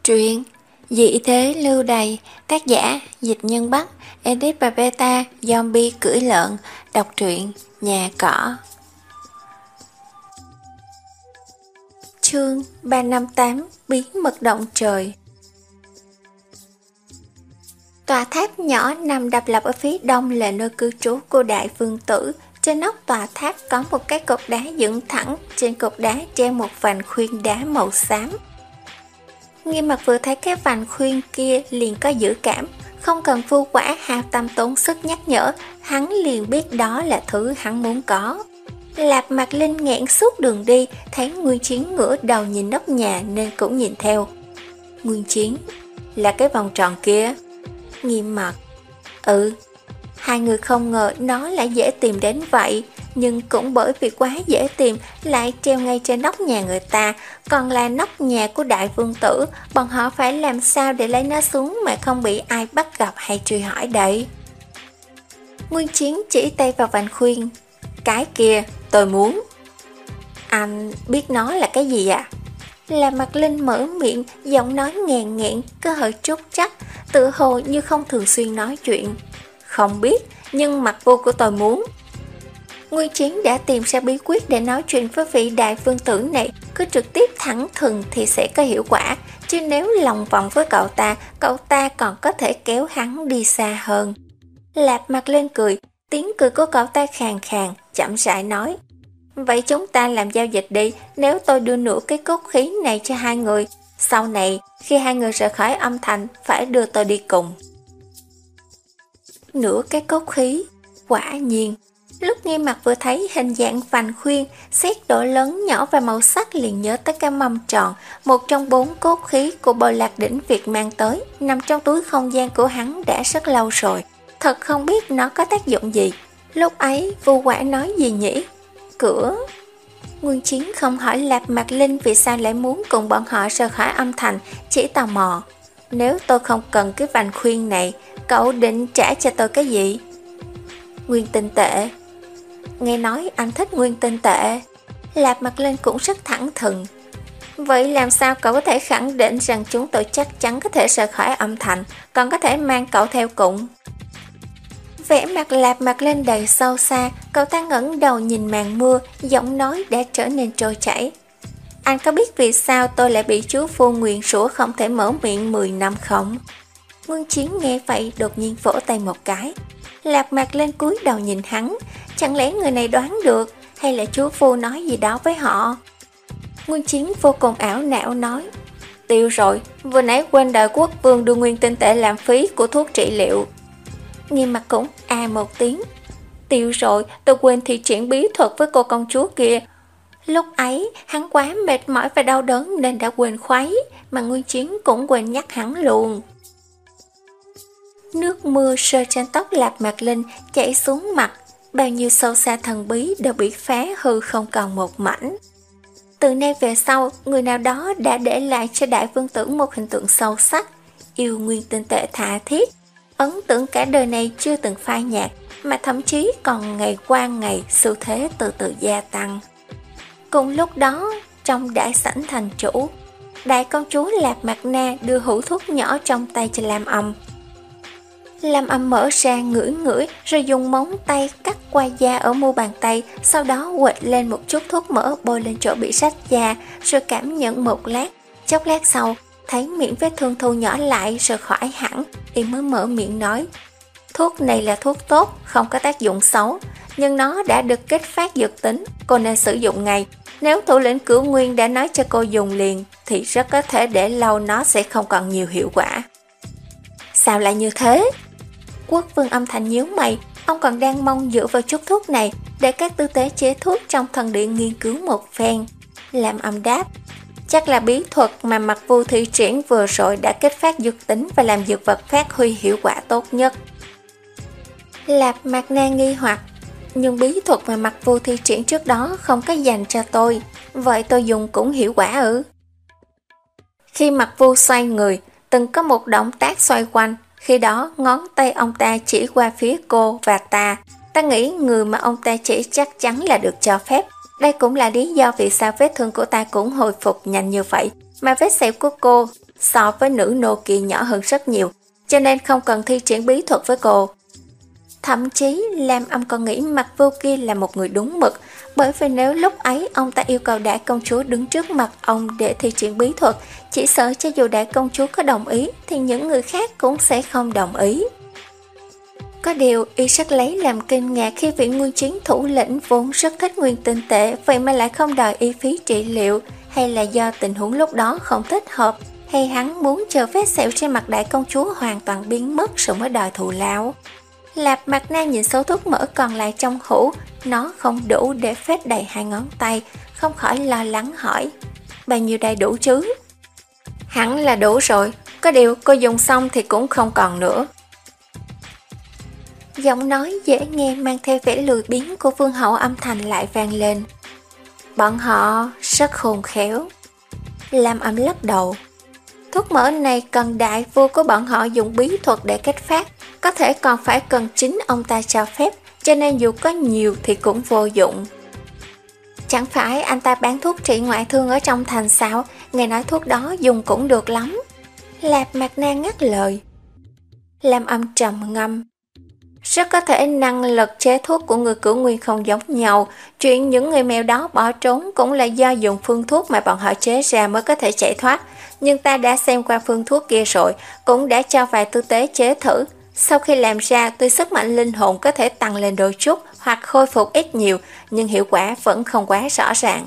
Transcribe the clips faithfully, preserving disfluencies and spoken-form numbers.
Truyện Dị thế lưu đày, tác giả Dịch Nhân Bắc, edit và beta Zombie cưỡi lợn. Đọc truyện Nhà Cỏ. Chương ba trăm năm mươi tám Bí mật động trời. Tòa tháp nhỏ nằm độc lập ở phía đông là nơi cư trú của Đại Vương Tử. Trên nóc tòa tháp có một cái cột đá dựng thẳng, trên cột đá treo một vành khuyên đá màu xám. Nghiêm Mặt vừa thấy cái vành khuyên kia liền có dự cảm, không cần Vu Quả hao tâm tốn sức nhắc nhở, hắn liền biết đó là thứ hắn muốn có. Lạp Mạc Linh nghẹn suốt đường đi, thấy Nguyên Chiến ngửa đầu nhìn nóc nhà nên cũng nhìn theo. Nguyên Chiến, là cái vòng tròn kia. Nghiêm Mặt, ừ. Hai người không ngờ nó lại dễ tìm đến vậy, nhưng cũng bởi vì quá dễ tìm lại treo ngay trên nóc nhà người ta, còn là nóc nhà của Đại Vương Tử, bọn họ phải làm sao để lấy nó xuống mà không bị ai bắt gặp hay truy hỏi đây. Nguyên Chiến chỉ tay vào vành khuyên, cái kia tôi muốn. Anh biết nó là cái gì ạ? À? Là Mạc Linh mở miệng, giọng nói nghèn nghẹn, cơ hội trúc chắc, tự hồ như không thường xuyên nói chuyện. Không biết, nhưng Mặc Vô của tôi muốn. Nguyên Chiến đã tìm ra bí quyết để nói chuyện với vị Đại Vương Tử này, cứ trực tiếp thẳng thừng thì sẽ có hiệu quả, chứ nếu lòng vòng với cậu ta, cậu ta còn có thể kéo hắn đi xa hơn. Lạp Mạc Linh cười, tiếng cười của cậu ta khàn khàn, chậm rãi nói. Vậy chúng ta làm giao dịch đi, nếu tôi đưa nửa cái cốt khí này cho hai người, sau này khi hai người rời khỏi âm thành phải đưa tôi đi cùng. Nửa cái cốt khí, quả nhiên. Lúc Nghiêm Mặt vừa thấy hình dạng vành khuyên, xét độ lớn nhỏ và màu sắc liền nhớ tới cái mâm tròn, một trong bốn cốt khí của Bồ Lạc Đỉnh Việt mang tới, nằm trong túi không gian của hắn đã rất lâu rồi. Thật không biết nó có tác dụng gì. Lúc ấy Vu Quả nói gì nhỉ? Cửa. Nguyên Chiến không hỏi Lạp Mạc Linh vì sao lại muốn cùng bọn họ rời khỏi âm thành, chỉ tò mò. Nếu tôi không cần cái vành khuyên này, cậu định trả cho tôi cái gì? Nguyên tinh tệ. Nghe nói anh thích nguyên tinh tệ. Lạp Mạc Linh cũng rất thẳng thừng. Vậy làm sao cậu có thể khẳng định rằng chúng tôi chắc chắn có thể rời khỏi âm thành, còn có thể mang cậu theo cùng? Vẻ mặt Lạp Mạc Linh đầy sâu xa, cậu ta ngẩng đầu nhìn màn mưa, giọng nói đã trở nên trôi chảy. Anh có biết vì sao tôi lại bị chú Phu nguyền rủa không thể mở miệng mười năm không? Nguyên Chiến nghe vậy đột nhiên vỗ tay một cái. Lạp Mạc Linh cúi đầu nhìn hắn, chẳng lẽ người này đoán được, hay là chú Phu nói gì đó với họ? Nguyên Chiến vô cùng ảo não nói, tiêu rồi, vừa nãy quên đợi quốc vương đưa nguyên tinh tệ làm phí của thuốc trị liệu. Nghiêm Mặt cũng à một tiếng, tiêu rồi, tôi quên thi triển bí thuật với cô công chúa kia. Lúc ấy hắn quá mệt mỏi và đau đớn nên đã quên khuấy, mà Nguyên Chiến cũng quên nhắc hắn luôn. Nước mưa rơi trên tóc Lạp Mạc Linh chảy xuống mặt, bao nhiêu sâu xa thần bí đều bị phá hư không còn một mảnh. Từ nay về sau, người nào đó đã để lại cho Đại Vương Tử một hình tượng sâu sắc, yêu nguyên tinh tệ tha thiết, ấn tượng cả đời này chưa từng phai nhạt, mà thậm chí còn ngày qua ngày xu thế từ từ gia tăng. Cùng lúc đó, trong đại sảnh thành chủ, đại công chúa Lạp Mạc Na đưa hũ thuốc nhỏ trong tay cho Lam Âm. Lam Âm mở ra ngửi ngửi rồi dùng móng tay cắt qua da ở mu bàn tay, sau đó quệt lên một chút thuốc mỡ bôi lên chỗ bị rách da, rồi cảm nhận một lát. Chốc lát sau, thấy miệng vết thương thu nhỏ lại rồi khỏi hẳn, y mới mở miệng nói, thuốc này là thuốc tốt, không có tác dụng xấu, nhưng nó đã được kích phát dược tính, cô nên sử dụng ngay. Nếu thủ lĩnh Cửu Nguyên đã nói cho cô dùng liền, thì rất có thể để lâu nó sẽ không còn nhiều hiệu quả. Sao lại như thế? Quốc vương âm thanh nhíu mày, ông còn đang mong dựa vào chút thuốc này để các tư tế chế thuốc trong thần điện nghiên cứu một phen. Làm Âm đáp, chắc là bí thuật mà Mặc Vu thi triển vừa rồi đã kích phát dược tính và làm dược vật phát huy hiệu quả tốt nhất. Lạp Mạc Na nghi hoặc, nhưng bí thuật mà Mặc Vu thi triển trước đó không có dành cho tôi, vậy tôi dùng cũng hiệu quả ư? Khi Mặc Vu xoay người, từng có một động tác xoay quanh, khi đó ngón tay ông ta chỉ qua phía cô và ta. Ta nghĩ người mà ông ta chỉ chắc chắn là được cho phép. Đây cũng là lý do vì sao vết thương của ta cũng hồi phục nhanh như vậy. mà vết sẹo của cô so với nữ nô kia nhỏ hơn rất nhiều, cho nên không cần thi triển bí thuật với cô. Thậm chí Lam Âm còn nghĩ Mặc Vô kia là một người đúng mực, bởi vì nếu lúc ấy ông ta yêu cầu đại công chúa đứng trước mặt ông để thi triển bí thuật, chỉ sợ cho dù đại công chúa có đồng ý thì những người khác cũng sẽ không đồng ý. Có điều y rất lấy làm kinh ngạc khi vị nguyên chiến thủ lĩnh vốn rất thích nguyên tinh tệ, vậy mà lại không đòi y phí trị liệu, hay là do tình huống lúc đó không thích hợp, hay hắn muốn chờ vết sẹo trên mặt đại công chúa hoàn toàn biến mất rồi mới đòi thù lao. Lạp Mặt Na nhìn số thuốc mỡ còn lại trong hũ, nó không đủ để phết đầy hai ngón tay, không khỏi lo lắng hỏi, bao nhiêu đầy đủ chứ? Hẳn là đủ rồi, có điều cô dùng xong thì cũng không còn nữa. Giọng nói dễ nghe mang theo vẻ lười biếng của vương hậu âm thanh lại vang lên. Bọn họ rất khôn khéo. Lam Âm lắc đầu. Thuốc mỡ này cần đại vua của bọn họ dùng bí thuật để kết phát, có thể còn phải cần chính ông ta cho phép, cho nên dù có nhiều thì cũng vô dụng. Chẳng phải anh ta bán thuốc trị ngoại thương ở trong thành sao, nghe nói thuốc đó dùng cũng được lắm. Lạp Mặt Na ngắt lời. Lam Âm trầm ngâm. Rất có thể năng lực chế thuốc của người Cửu Nguyên không giống nhau, chuyện những người mèo đó bỏ trốn cũng là do dùng phương thuốc mà bọn họ chế ra mới có thể chạy thoát, nhưng ta đã xem qua phương thuốc kia rồi, cũng đã cho vài tư tế chế thử. Sau khi làm ra, tuy sức mạnh linh hồn có thể tăng lên đôi chút hoặc khôi phục ít nhiều, nhưng hiệu quả vẫn không quá rõ ràng.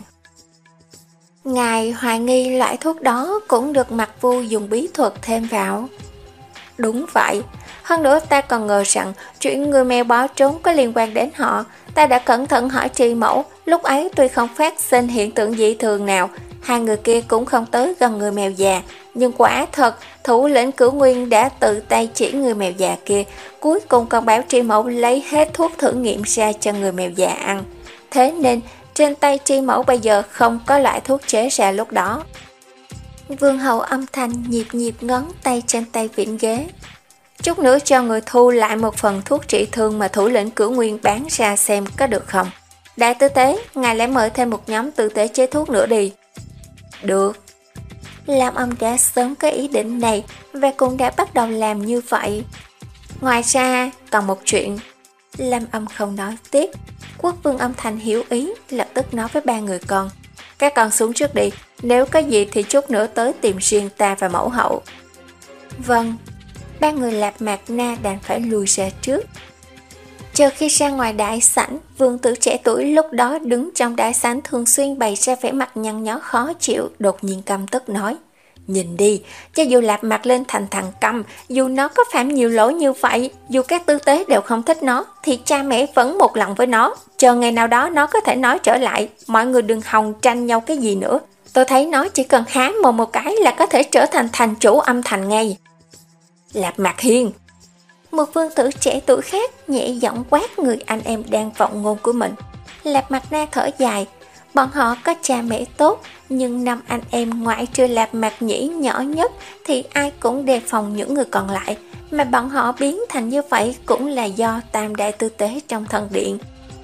Ngài hoài nghi loại thuốc đó cũng được Mặc Vu dùng bí thuật thêm vào. Đúng vậy, hơn nữa ta còn ngờ rằng chuyện người mèo bỏ trốn có liên quan đến họ. Ta đã cẩn thận hỏi Tri Mẫu, lúc ấy tuy không phát sinh hiện tượng dị thường nào, hai người kia cũng không tới gần người mèo già, nhưng quả thật thủ lĩnh Cửu Nguyên đã tự tay chỉ người mèo già kia, cuối cùng còn bảo Tri Mẫu lấy hết thuốc thử nghiệm ra cho người mèo già ăn. Thế nên trên tay Tri Mẫu bây giờ không có loại thuốc chế ra lúc đó. Vương hậu âm thanh nhịp nhịp ngón tay trên tay vịn ghế. Chút nữa cho người thu lại một phần thuốc trị thương mà thủ lĩnh Cửu Nguyên bán ra xem có được không. Đại tư tế, ngài lại mời thêm một nhóm tư tế chế thuốc nữa đi. Được. Lam Âm đã sớm có ý định này và cũng đã bắt đầu làm như vậy. Ngoài ra còn một chuyện. Lam Âm không nói tiếp. Quốc vương âm thanh hiểu ý, lập tức nói với ba người con. Các con xuống trước đi, nếu có gì thì chút nữa tới tìm riêng ta và mẫu hậu. Vâng. Ba người Lạp Mạc Na đành phải lùi ra trước. Chờ khi ra ngoài đại sảnh, vương tử trẻ tuổi lúc đó đứng trong đại sảnh thường xuyên bày ra vẻ mặt nhăn nhó khó chịu, đột nhiên căm tức nói. Nhìn đi, cho dù Lạp Mạc lên thành thằng câm, dù nó có phạm nhiều lỗi như vậy, dù các tư tế đều không thích nó, thì cha mẹ vẫn một lòng với nó. Chờ ngày nào đó nó có thể nói trở lại, mọi người đừng hòng tranh nhau cái gì nữa. Tôi thấy nó chỉ cần há mồm một cái là có thể trở thành thành chủ âm thành ngay. Lạp Mạc Hiên. Một vương tử trẻ tuổi khác nhẹ giọng quát người anh em đang vọng ngôn của mình. Lạp Mạc Na thở dài. Bọn họ có cha mẹ tốt, nhưng năm anh em ngoại trừ Lạp Mạc Nhĩ nhỏ nhất thì ai cũng đề phòng những người còn lại, mà bọn họ biến thành như vậy cũng là do tam đại tư tế trong thần điện.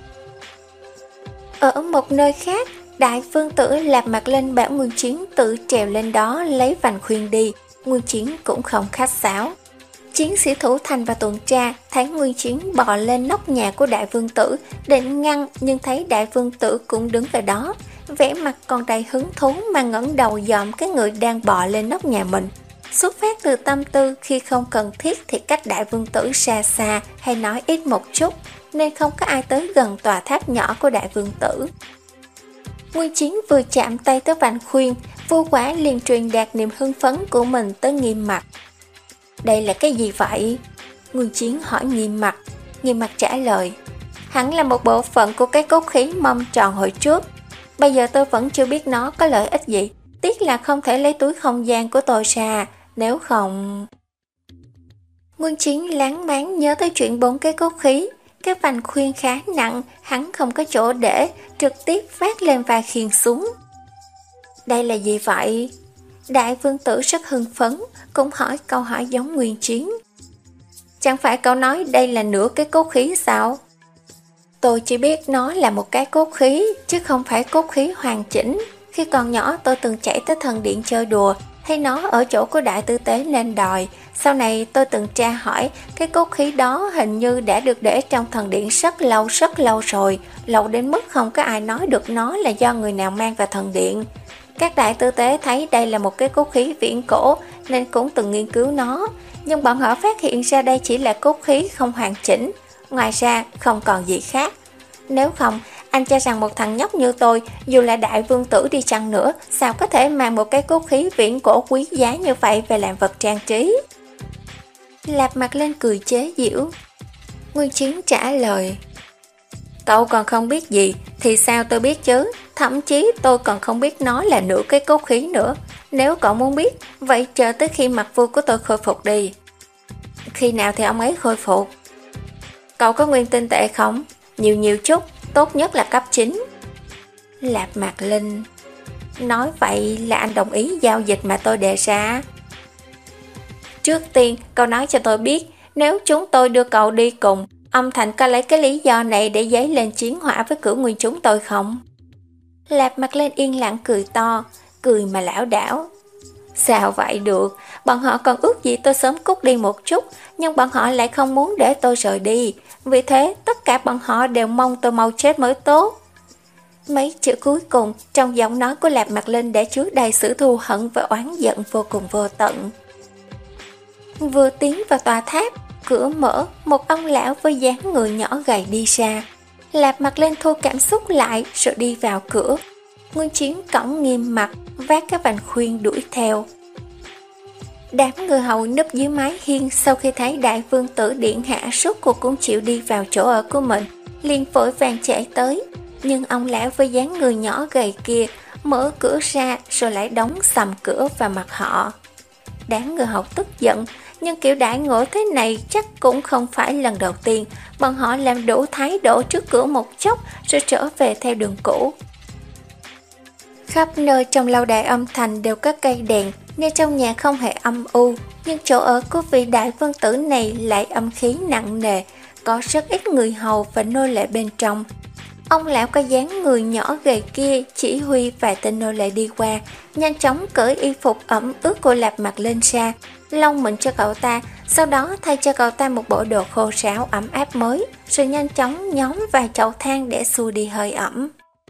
Ở một nơi khác, đại vương tử Lạp Mạc Linh bảo Nguyên Chiến tự trèo lên đó lấy vành khuyên đi. Nguyên Chiến cũng không khách sáo. Chiến sĩ thủ thành và tuần tra thấy Nguyên Chiến bò lên nóc nhà của đại vương tử định ngăn, nhưng thấy đại vương tử cũng đứng ở đó, vẻ mặt còn đầy hứng thú mà ngẩng đầu dòm cái người đang bò lên nóc nhà mình. Xuất phát từ tâm tư khi không cần thiết thì cách đại vương tử xa xa hay nói ít một chút, nên không có ai tới gần tòa tháp nhỏ của đại vương tử. Nguyên Chiến vừa chạm tay tới vành khuyên, Vô Quả liền truyền đạt niềm hưng phấn của mình tới Nghiêm Mặc. Đây là cái gì vậy? Nguyên Chiến hỏi Nghiêm Mặc. Nghiêm Mặc trả lời, hẳn là một bộ phận của cái cốt khí mâm tròn hồi trước. Bây giờ tôi vẫn chưa biết nó có lợi ích gì, tiếc là không thể lấy túi không gian của tôi ra, nếu không... Nguyên Chiến láng máng nhớ tới chuyện bốn cái cốt khí. Cái vành khuyên khá nặng, hắn không có chỗ để, trực tiếp vác lên và khiêng xuống. Đây là gì vậy? Đại vương tử rất hưng phấn, cũng hỏi câu hỏi giống Nguyên Chiến. Chẳng phải cậu nói đây là nửa cái cốt khí sao? Tôi chỉ biết nó là một cái cốt khí, chứ không phải cốt khí hoàn chỉnh. Khi còn nhỏ tôi từng chạy tới thần điện chơi đùa, thấy nó ở chỗ của đại tư tế nên đòi. Sau này tôi từng tra hỏi, cái cốt khí đó hình như đã được để trong thần điện rất lâu rất lâu rồi, lâu đến mức không có ai nói được nó là do người nào mang vào thần điện. Các đại tư tế thấy đây là một cái cốt khí viễn cổ nên cũng từng nghiên cứu nó, nhưng bọn họ phát hiện ra đây chỉ là cốt khí không hoàn chỉnh, ngoài ra không còn gì khác. Nếu không, anh cho rằng một thằng nhóc như tôi, dù là đại vương tử đi chăng nữa, sao có thể mang một cái cốt khí viễn cổ quý giá như vậy về làm vật trang trí? Lạp mặt lên cười chế giễu. Nguyên Chiến trả lời: Cậu còn không biết gì, thì sao tôi biết chứ? Thậm chí tôi còn không biết nó là nửa cái cốt khí nữa. Nếu cậu muốn biết, vậy chờ tới khi mặt vua của tôi khôi phục đi. Khi nào thì ông ấy khôi phục? Cậu có nguyên tinh tệ không? Nhiều nhiều chút, tốt nhất là cấp chín. Lạp Mạc Linh: Nói vậy là anh đồng ý giao dịch mà tôi đề ra. Trước tiên, cậu nói cho tôi biết, nếu chúng tôi đưa cậu đi cùng, ông Thành có lấy cái lý do này để dấy lên chiến hỏa với cửu nguyên chúng tôi không? Lạp Mạc Linh yên lặng cười to, cười mà lảo đảo. Sao vậy được, bọn họ còn ước gì tôi sớm cút đi một chút, nhưng bọn họ lại không muốn để tôi rời đi. Vì thế, tất cả bọn họ đều mong tôi mau chết mới tốt. Mấy chữ cuối cùng trong giọng nói của Lạp Mạc Linh đã chứa đầy sự thù hận và oán giận vô cùng vô tận. Vừa tiến vào tòa tháp, cửa mở, một ông lão với dáng người nhỏ gầy đi ra. Lạp Mạc Linh thu cảm xúc lại rồi đi vào cửa. Nguyên Chiến cõng nghiêm mặt, vác cái vành khuyên đuổi theo. Đám người hầu núp dưới mái hiên sau khi thấy đại vương tử điện hạ rốt cuộc cũng chịu đi vào chỗ ở của mình, liền vội vàng chạy tới. Nhưng ông lão với dáng người nhỏ gầy kia mở cửa ra rồi lại đóng sầm cửa vào mặt họ. Đám người hầu tức giận, nhưng kiểu đại ngộ thế này chắc cũng không phải lần đầu tiên. Bọn họ làm đủ thái độ trước cửa một chốc rồi trở về theo đường cũ. Khắp nơi trong lâu đài âm thành đều có cây đèn, nên trong nhà không hề âm u. Nhưng chỗ ở của vị đại vương tử này lại âm khí nặng nề, có rất ít người hầu và nô lệ bên trong. Ông lão có dáng người nhỏ gầy kia chỉ huy vài tên nô lệ đi qua, nhanh chóng cởi y phục ẩm ướt của Lạp Mạc Linh ra, lau mình cho cậu ta, sau đó thay cho cậu ta một bộ đồ khô ráo ấm áp mới, rồi nhanh chóng nhóm vài chậu than để xua đi hơi ẩm.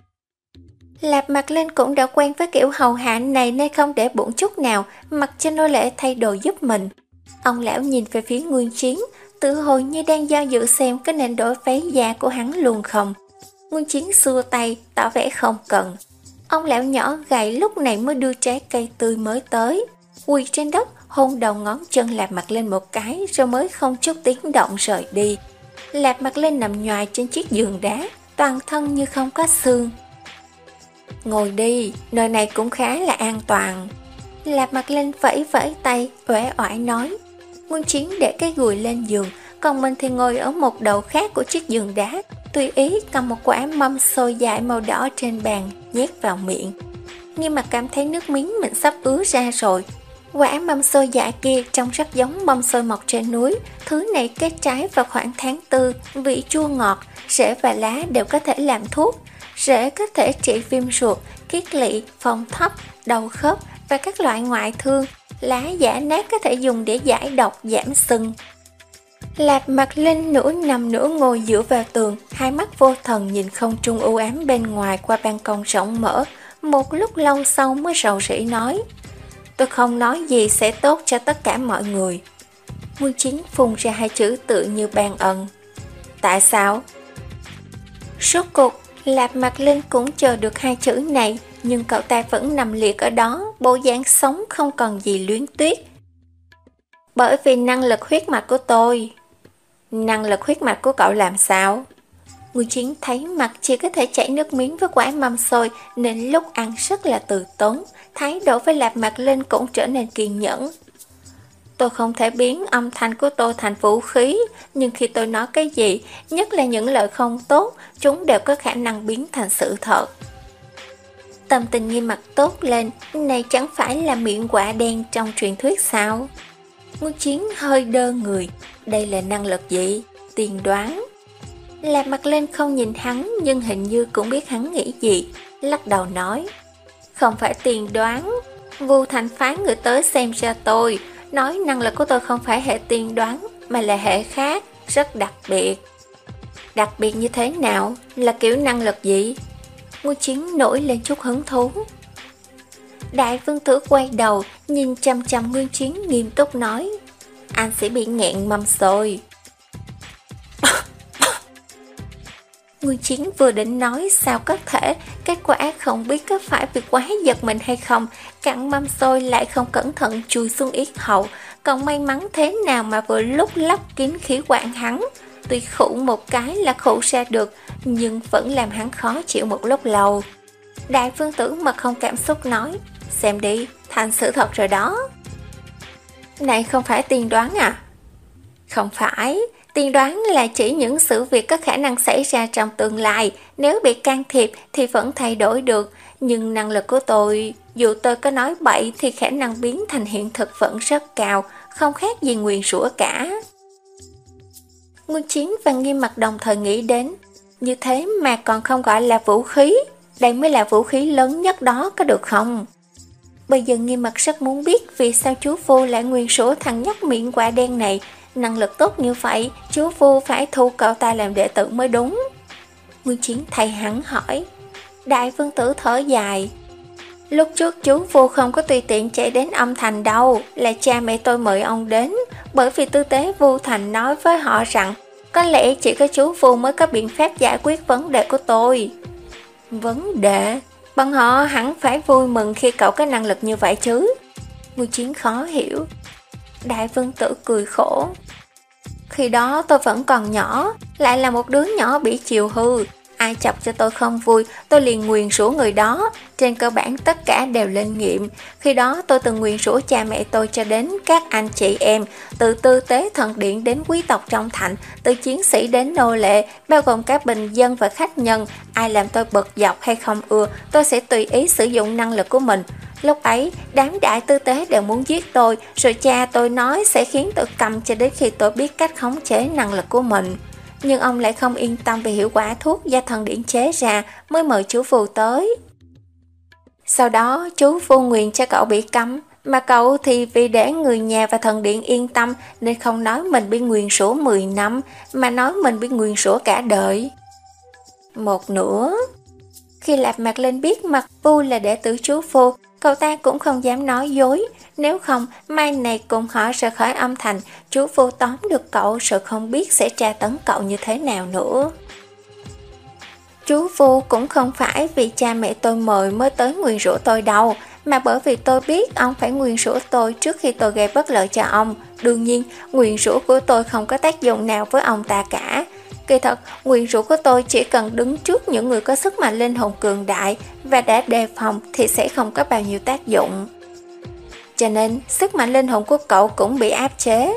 Lạp Mạc Linh cũng đã quen với kiểu hầu hạ này nên không để bụng chút nào, mặc cho nô lệ thay đồ giúp mình. Ông lão nhìn về phía Nguyên Chiến, tự hồi như đang do dự xem có nên đổi váy da của hắn luôn không. Nguyên Chiến xua tay, tỏ vẻ không cần. Ông lão nhỏ gầy lúc này mới đưa trái cây tươi mới tới, quỳ trên đất, hôn đầu ngón chân Lạp Mạc Linh một cái rồi mới không chút tiếng động rời đi. Lạp Mạc Linh nằm nhoài trên chiếc giường đá, toàn thân như không có xương. Ngồi đi, nơi này cũng khá là an toàn. Lạp Mạc Linh vẫy vẫy tay, uể oải nói. Nguyên Chiến để cái gùi lên giường, còn mình thì ngồi ở một đầu khác của chiếc giường đá, tùy ý cầm một quả mâm xôi dại màu đỏ trên bàn, nhét vào miệng. Nhưng mà cảm thấy nước miếng mình sắp ứa ra rồi. Quả mâm xôi dại kia trông rất giống mâm xôi mọc trên núi. Thứ này kết trái vào khoảng tháng tư, vị chua ngọt, rễ và lá đều có thể làm thuốc. Rễ có thể trị viêm ruột, kiết lỵ, phòng thấp, đầu khớp và các loại ngoại thương. Lá giã nát có thể dùng để giải độc, giảm sưng. Lạp Mạc Linh nửa nằm nửa ngồi dựa vào tường, hai mắt vô thần nhìn không trung u ám bên ngoài qua ban công rộng mở. Một lúc lâu sau mới rầu rĩ nói: Tôi không nói gì sẽ tốt cho tất cả mọi người. Nguyên Chiến phun ra hai chữ tự như ban ân. Tại sao? Rốt cuộc Lạp Mạc Linh cũng chờ được hai chữ này, nhưng cậu ta vẫn nằm liệt ở đó, bộ dáng sống không còn gì luyến tuyết. Bởi vì năng lực huyết mạch của tôi. Năng lực huyết mạch của cậu làm sao? Nguyên Chiến thấy mặt chỉ có thể chảy nước miếng với quả mâm xôi nên lúc ăn rất là từ tốn, thái độ với Lạp Mạc Linh cũng trở nên kiên nhẫn. Tôi không thể biến âm thanh của tôi thành vũ khí, nhưng khi tôi nói cái gì, nhất là những lời không tốt, chúng đều có khả năng biến thành sự thật. Tâm tình Nghiêm mặt tốt lên, này chẳng phải là miệng quả đen trong truyền thuyết sao? Nguyên Chiến hơi đơ người, đây là năng lực gì? Tiên đoán. Lạp Mạc Linh không nhìn hắn nhưng hình như cũng biết hắn nghĩ gì, lắc đầu nói. không phải tiên đoán. Vu Thành phái người tới xem cho tôi, nói năng lực của tôi không phải hệ tiên đoán, mà là hệ khác, rất đặc biệt. Đặc biệt như thế nào? Là kiểu năng lực gì? Ngô Chiến nổi lên chút hứng thú. Đại vương tử quay đầu, nhìn chăm chăm Nguyên Chiến nghiêm túc nói, anh sẽ bị nghẹn mâm xôi. Nguyên Chiến vừa định nói sao có thể, kết quả không biết có phải vì quá giật mình hay không, cặn mâm xôi lại không cẩn thận chui xuống yết hầu, còn may mắn thế nào mà vừa lúc lắp kín khí quản hắn. Tuy khụ một cái là khụ ra được, nhưng vẫn làm hắn khó chịu một lúc lâu. Đại vương tử mặt không cảm xúc nói, xem đi, thành sự thật rồi đó. Này không phải tiên đoán à? Không phải, tiên đoán là chỉ những sự việc có khả năng xảy ra trong tương lai, nếu bị can thiệp thì vẫn thay đổi được, nhưng năng lực của tôi, dù tôi có nói bậy thì khả năng biến thành hiện thực vẫn rất cao, không khác gì nguyền rủa cả. Nguyên Chiến và Nghiêm Mặc đồng thời nghĩ đến, như thế mà còn không gọi là vũ khí, đây mới là vũ khí lớn nhất đó, có được không? Bây giờ Nghiêm Mặc rất muốn biết vì sao chú Vô lại nguyền rủa thằng nhóc miệng quả đen này, năng lực tốt như vậy, chú Vô phải thu cậu ta làm đệ tử mới đúng. Nguyên Chiến thay hắn hỏi. Đại vương tử thở dài. Lúc trước chú Vô không có tùy tiện chạy đến âm thành đâu, là cha mẹ tôi mời ông đến, bởi vì tư tế Vu Thành nói với họ rằng có lẽ chỉ có chú Vô mới có biện pháp giải quyết vấn đề của tôi. Vấn đề? Bọn họ hẳn phải vui mừng khi cậu có năng lực như vậy chứ. Nguyên Chiến khó hiểu. Đại vương tử cười khổ. Khi đó tôi vẫn còn nhỏ, lại là một đứa nhỏ bị chiều hư. Ai chọc cho tôi không vui, tôi liền nguyền rủa người đó. Trên cơ bản tất cả đều lên nghiệm. Khi đó tôi từng nguyền rủa cha mẹ tôi cho đến các anh chị em, từ tư tế thần điện đến quý tộc trong thành, từ chiến sĩ đến nô lệ, bao gồm các bình dân và khách nhân. Ai làm tôi bực dọc hay không ưa, tôi sẽ tùy ý sử dụng năng lực của mình. Lúc ấy, đám đại tư tế đều muốn giết tôi, rồi cha tôi nói sẽ khiến tôi câm cho đến khi tôi biết cách khống chế năng lực của mình. Nhưng ông lại không yên tâm về hiệu quả thuốc do thần điện chế ra, mới mời chú Vô tới. Sau đó, chú Vô nguyện cho cậu bị cấm, mà cậu thì vì để người nhà và thần điện yên tâm nên không nói mình bị nguyền rủa mười năm, mà nói mình bị nguyền rủa cả đời. Một nửa. Khi Lạp Mạc Linh biết Mặc Vu là đệ tử chú Vô, cậu ta cũng không dám nói dối, nếu không mai này cùng họ rời khỏi âm thành, chú Vô tóm được cậu rồi không biết sẽ tra tấn cậu như thế nào nữa. Chú Vô cũng không phải vì cha mẹ tôi mời mới tới nguyền rủa tôi đâu, mà bởi vì tôi biết ông phải nguyền rủa tôi trước khi tôi gây bất lợi cho ông. Đương nhiên, nguyền rủa của tôi không có tác dụng nào với ông ta cả. Kỳ thật, nguyền rủa của tôi chỉ cần đứng trước những người có sức mạnh linh hồn cường đại và đã đề phòng thì sẽ không có bao nhiêu tác dụng. Cho nên, sức mạnh linh hồn của cậu cũng bị áp chế.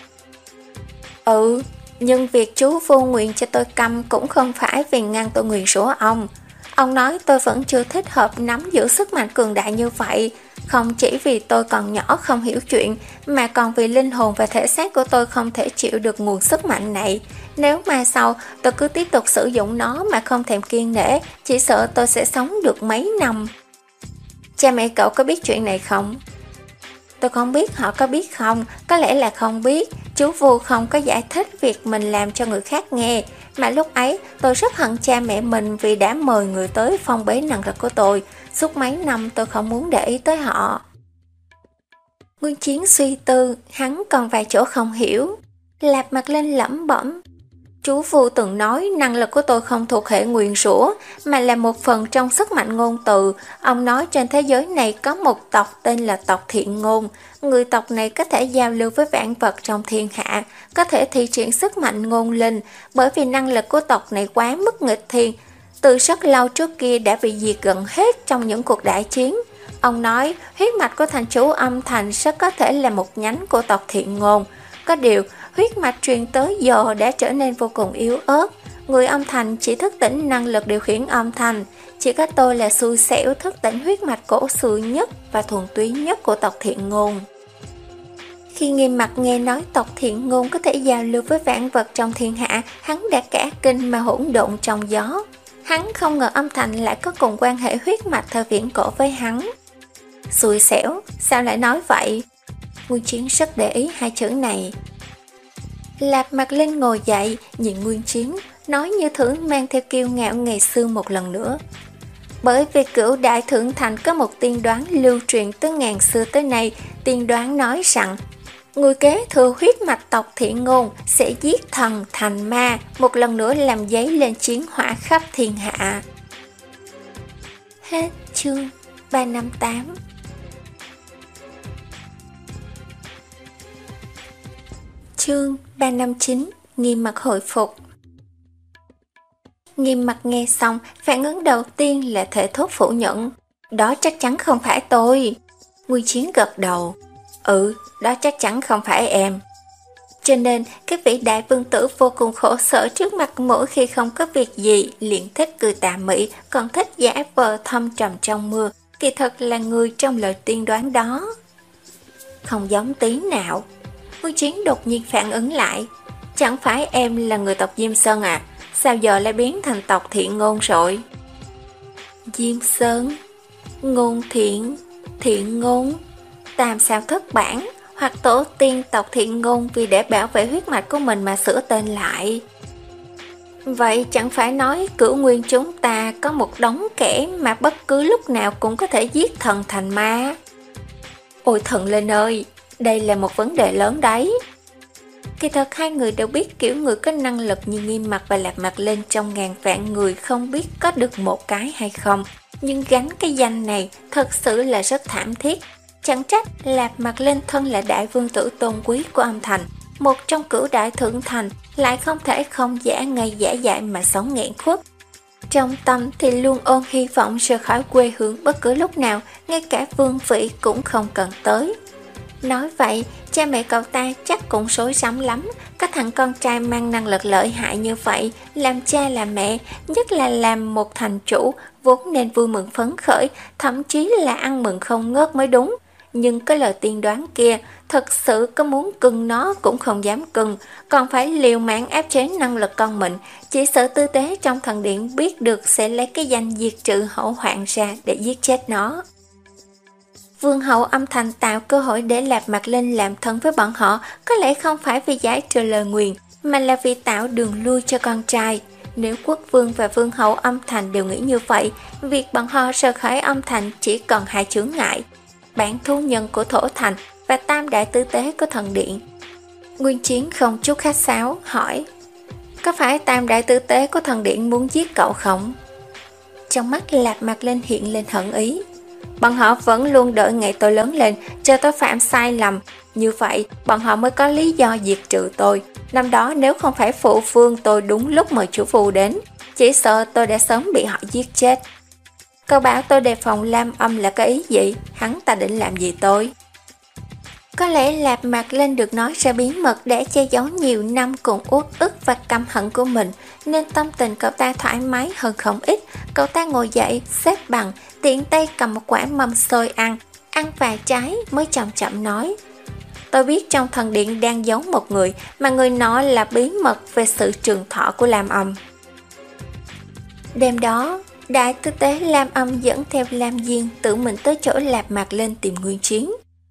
Ừ, nhưng việc chú Vô nguyện cho tôi câm cũng không phải vì ngăn tôi nguyền rủa ông. Ông nói tôi vẫn chưa thích hợp nắm giữ sức mạnh cường đại như vậy, không chỉ vì tôi còn nhỏ không hiểu chuyện, mà còn vì linh hồn và thể xác của tôi không thể chịu được nguồn sức mạnh này. Nếu mai sau tôi cứ tiếp tục sử dụng nó mà không thèm kiêng nể, chỉ sợ tôi sẽ sống được mấy năm. Cha mẹ cậu có biết chuyện này không? Tôi không biết họ có biết không, có lẽ là không biết. Chú Vu không có giải thích việc mình làm cho người khác nghe, mà lúc ấy tôi rất hận cha mẹ mình vì đã mời người tới phong bế năng lực của tôi. Suốt mấy năm tôi không muốn để ý tới họ. Nguyên Chiến suy tư, hắn còn vài chỗ không hiểu. Lạp Mạc Linh lẩm bẩm. Chú Vu từng nói năng lực của tôi không thuộc hệ nguyền rủa, mà là một phần trong sức mạnh ngôn từ. Ông nói trên thế giới này có một tộc tên là tộc Thiện Ngôn. Người tộc này có thể giao lưu với vạn vật trong thiên hạ, có thể thi triển sức mạnh ngôn linh, bởi vì năng lực của tộc này quá mức nghịch thiên. Từ rất lâu trước kia đã bị diệt gần hết trong những cuộc đại chiến. Ông nói huyết mạch của thành chủ âm thành rất có thể là một nhánh của tộc Thiện Ngôn. Có điều, huyết mạch truyền tới giờ đã trở nên vô cùng yếu ớt. Người âm thành chỉ thức tỉnh năng lực điều khiển âm thanh. Chỉ có tôi là xui xẻo thức tỉnh huyết mạch cổ xưa nhất và thuần túy nhất của tộc Thiện Ngôn. Khi Nghiêm Mặc nghe nói tộc Thiện Ngôn có thể giao lưu với vạn vật trong thiên hạ, hắn đã cả kinh mà hỗn độn trong gió. Hắn không ngờ âm Thành lại có cùng quan hệ huyết mạch thời viễn cổ với hắn. Xui xẻo, sao lại nói vậy? Nguyên Chiến rất để ý hai chữ này. Lạp Mạc Linh ngồi dậy, nhìn Nguyên Chiến, nói như thử mang theo kiêu ngạo ngày xưa một lần nữa. Bởi vì cửu đại thượng thành có một tiên đoán lưu truyền từ ngàn xưa tới nay, tiên đoán nói rằng người kế thừa huyết mạch tộc Thiện Ngôn sẽ giết thần thành ma, một lần nữa làm dấy lên chiến hỏa khắp thiên hạ. Hết chương ba năm tám. Chương ba năm chín. Nghiêm Mặc hồi phục. Nghiêm Mặc nghe xong, phản ứng đầu tiên là thể thốt phủ nhận. Đó chắc chắn không phải tôi. Nguyên Chiến gật đầu. Ừ, đó chắc chắn không phải em. Cho nên, cái vị đại vương tử vô cùng khổ sở trước mặt mỗi khi không có việc gì, liền thích cười tà mị, còn thích giả vờ thâm trầm trong mưa, kỳ thật là người trong lời tiên đoán đó. Không giống tí nào. Nguyên Chiến đột nhiên phản ứng lại. Chẳng phải em là người tộc Diêm Sơn à? Sao giờ lại biến thành tộc Thiện Ngôn rồi? Diêm Sơn, Ngôn Thiện, Thiện Ngôn, tam sao thất bản, hoặc tổ tiên tộc Thiện Ngôn vì để bảo vệ huyết mạch của mình mà sửa tên lại. Vậy chẳng phải nói cửu nguyên chúng ta có một đống kẻ mà bất cứ lúc nào cũng có thể giết thần thành ma? Ôi thần lên ơi, đây là một vấn đề lớn đấy. Kỳ thật hai người đều biết kiểu người có năng lực như Nghiêm Mặc và Lạp Mạc Linh trong ngàn vạn người không biết có được một cái hay không, nhưng gánh cái danh này thật sự là rất thảm thiết. Chẳng trách Lạp Mạc Linh thân là đại vương tử tôn quý của âm thành, một trong cửu đại thượng thành, lại không thể không giả ngây giả dại mà sống nghẹn khuất. Trong tâm thì luôn ôm hy vọng rời khỏi quê hương bất cứ lúc nào, ngay cả vương vị cũng không cần tới. Nói vậy, cha mẹ cậu ta chắc cũng rối rắm lắm, có thằng con trai mang năng lực lợi hại như vậy, làm cha làm mẹ, nhất là làm một thành chủ, vốn nên vui mừng phấn khởi, thậm chí là ăn mừng không ngớt mới đúng. Nhưng cái lời tiên đoán kia, thật sự có muốn cưng nó cũng không dám cưng, còn phải liều mạng áp chế năng lực con mình, chỉ sợ tư tế trong thần điện biết được sẽ lấy cái danh diệt trừ hậu hoạn ra để giết chết nó. Vương hậu âm thành tạo cơ hội để Lạp Mạc Linh làm thân với bọn họ, có lẽ không phải vì giải trừ lời nguyền, mà là vì tạo đường lui cho con trai. Nếu quốc vương và vương hậu âm thành đều nghĩ như vậy, việc bọn họ rời khỏi âm thành chỉ còn hai chướng ngại: bản thú nhân của thổ thành và tam đại tư tế của thần điện. Nguyên Chiến không chút khách sáo hỏi: có phải tam đại tư tế của thần điện muốn giết cậu không? Trong mắt Lạp Mạc Linh hiện lên hận ý. Bọn họ vẫn luôn đợi ngày tôi lớn lên, cho tôi phạm sai lầm. Như vậy, bọn họ mới có lý do diệt trừ tôi. Năm đó nếu không phải phụ vương tôi đúng lúc mời chủ phù đến, chỉ sợ tôi đã sớm bị họ giết chết. Cậu bảo tôi đề phòng Lam Âm là cái ý gì? Hắn ta định làm gì tôi? Có lẽ Lạp Mạc Linh được nói ra bí mật để che giấu nhiều năm cùng uất ức và căm hận của mình, nên tâm tình cậu ta thoải mái hơn không ít. Cậu ta ngồi dậy, xếp bằng, tiện tay cầm một quả mâm xôi ăn, ăn vài trái mới chậm chậm nói: tôi biết trong thần điện đang giấu một người, mà người nọ là bí mật về sự trường thọ của Lam Âm. Đêm đó, đại tư tế Lam Âm dẫn theo Lam Diên tự mình tới chỗ Lạp Mạc Linh tìm Nguyên Chiến.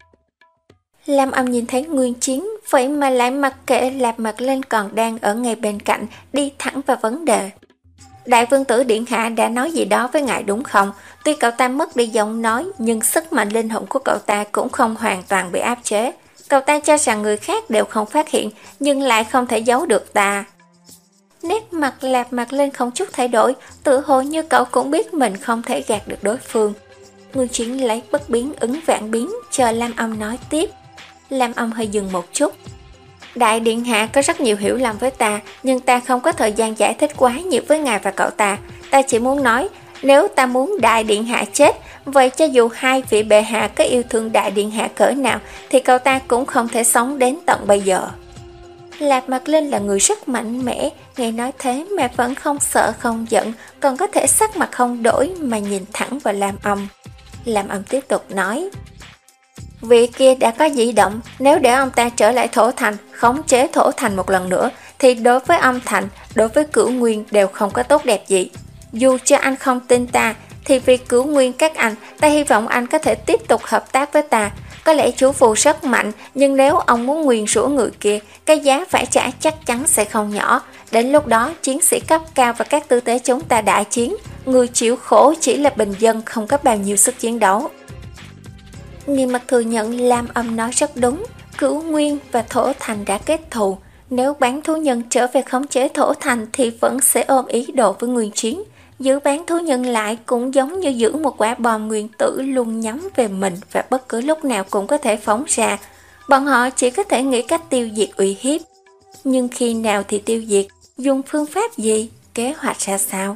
Lam Âm nhìn thấy Nguyên Chiến, vậy mà lại mặc kệ Lạp Mạc Linh còn đang ở ngay bên cạnh, đi thẳng vào vấn đề. Đại vương tử điện hạ đã nói gì đó với ngài đúng không? Tuy cậu ta mất đi giọng nói, nhưng sức mạnh linh hồn của cậu ta cũng không hoàn toàn bị áp chế. Cậu ta cho rằng người khác đều không phát hiện, nhưng lại không thể giấu được ta. Nét mặt Lạp Mạc Linh không chút thay đổi, tự hồ như cậu cũng biết mình không thể gạt được đối phương. Nguyên Chiến lấy bất biến ứng vạn biến, chờ Lam Âm nói tiếp. Lam Âm hơi dừng một chút. Đại điện hạ có rất nhiều hiểu lầm với ta, nhưng ta không có thời gian giải thích quá nhiều với ngài và cậu ta. Ta chỉ muốn nói, nếu ta muốn đại điện hạ chết, vậy cho dù hai vị bệ hạ có yêu thương đại điện hạ cỡ nào, thì cậu ta cũng không thể sống đến tận bây giờ. Lạp Mạc Linh là người rất mạnh mẽ, nghe nói thế mà vẫn không sợ không giận, còn có thể sắc mặt không đổi mà nhìn thẳng vào Lam Âm. Lam Âm tiếp tục nói: vị kia đã có dị động, nếu để ông ta trở lại thổ thành, khống chế thổ thành một lần nữa, thì đối với âm thành, đối với cửu nguyên đều không có tốt đẹp gì. Dù cho anh không tin ta, thì vì cứu nguyên các anh, ta hy vọng anh có thể tiếp tục hợp tác với ta. Có lẽ chú phù rất mạnh, nhưng nếu ông muốn nguyền rủa người kia, cái giá phải trả chắc chắn sẽ không nhỏ. Đến lúc đó, chiến sĩ cấp cao và các tư tế chúng ta đại chiến, người chịu khổ chỉ là bình dân không có bao nhiêu sức chiến đấu. Nghiêm Mặt thừa nhận Lam Âm nói rất đúng, Cửu Nguyên và Thổ Thành đã kết thù. Nếu bán thú nhân trở về khống chế Thổ Thành thì vẫn sẽ ôm ý đồ với Nguyên Chiến. Giữ bán thú nhân lại cũng giống như giữ một quả bom nguyên tử luôn nhắm về mình và bất cứ lúc nào cũng có thể phóng ra. Bọn họ chỉ có thể nghĩ cách tiêu diệt uy hiếp. Nhưng khi nào thì tiêu diệt, dùng phương pháp gì, kế hoạch ra sao?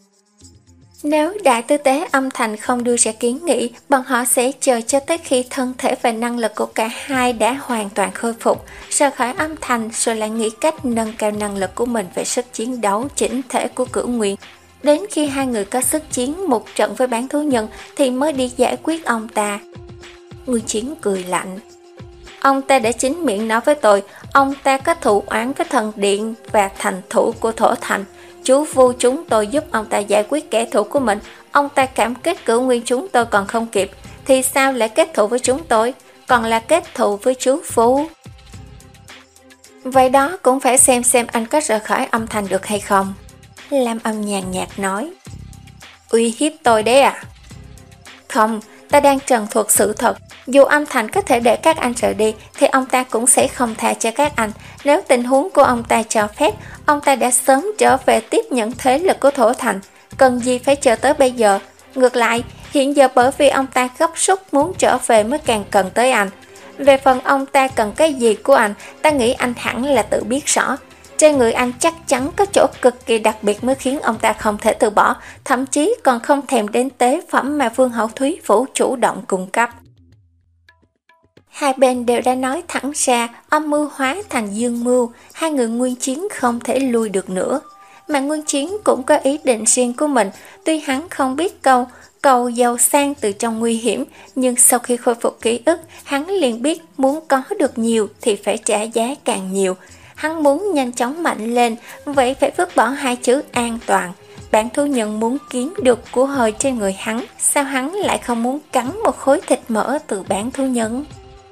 Nếu đại tư tế âm thành không đưa ra kiến nghị, bọn họ sẽ chờ cho tới khi thân thể và năng lực của cả hai đã hoàn toàn khôi phục, rời khỏi âm thành rồi lại nghĩ cách nâng cao năng lực của mình về sức chiến đấu chỉnh thể của Cửu Nguyên. Đến khi hai người có sức chiến một trận với bán thú nhân thì mới đi giải quyết ông ta. Nguyên Chiến cười lạnh. Ông ta đã chính miệng nói với tôi, ông ta có thù oán với thần điện và thành thủ của Thổ Thành. Chú Vu chúng tôi giúp ông ta giải quyết kẻ thù của mình. Ông ta cảm kích Cửu Nguyên chúng tôi còn không kịp, thì sao lại kết thù với chúng tôi, còn là kết thù với chú Vu. Vậy đó cũng phải xem xem anh có rời khỏi âm thành được hay không. Lam Âm nhàn nhạt nói. Uy hiếp tôi đấy à? Không, ta đang trần thuật sự thật. Dù âm thành có thể để các anh rời đi thì ông ta cũng sẽ không tha cho các anh. Nếu tình huống của ông ta cho phép, ông ta đã sớm trở về tiếp nhận thế lực của Thổ Thành. Cần gì phải chờ tới bây giờ? Ngược lại, hiện giờ bởi vì ông ta gấp rút muốn trở về mới càng cần tới anh. Về phần ông ta cần cái gì của anh, ta nghĩ anh hẳn là tự biết rõ. Trên người anh chắc chắn có chỗ cực kỳ đặc biệt mới khiến ông ta không thể từ bỏ, thậm chí còn không thèm đến tế phẩm mà Vương Hậu Thúy Phủ chủ động cung cấp. Hai bên đều đã nói thẳng ra, âm mưu hóa thành dương mưu, hai người Nguyên Chiến không thể lui được nữa. Mà Nguyên Chiến cũng có ý định riêng của mình, tuy hắn không biết câu cầu giàu sang từ trong nguy hiểm, nhưng sau khi khôi phục ký ức, hắn liền biết muốn có được nhiều thì phải trả giá càng nhiều. Hắn muốn nhanh chóng mạnh lên, vậy phải vứt bỏ hai chữ an toàn. Bản thú nhân muốn kiếm được của hồi trên người hắn, sao hắn lại không muốn cắn một khối thịt mỡ từ bản thú nhân?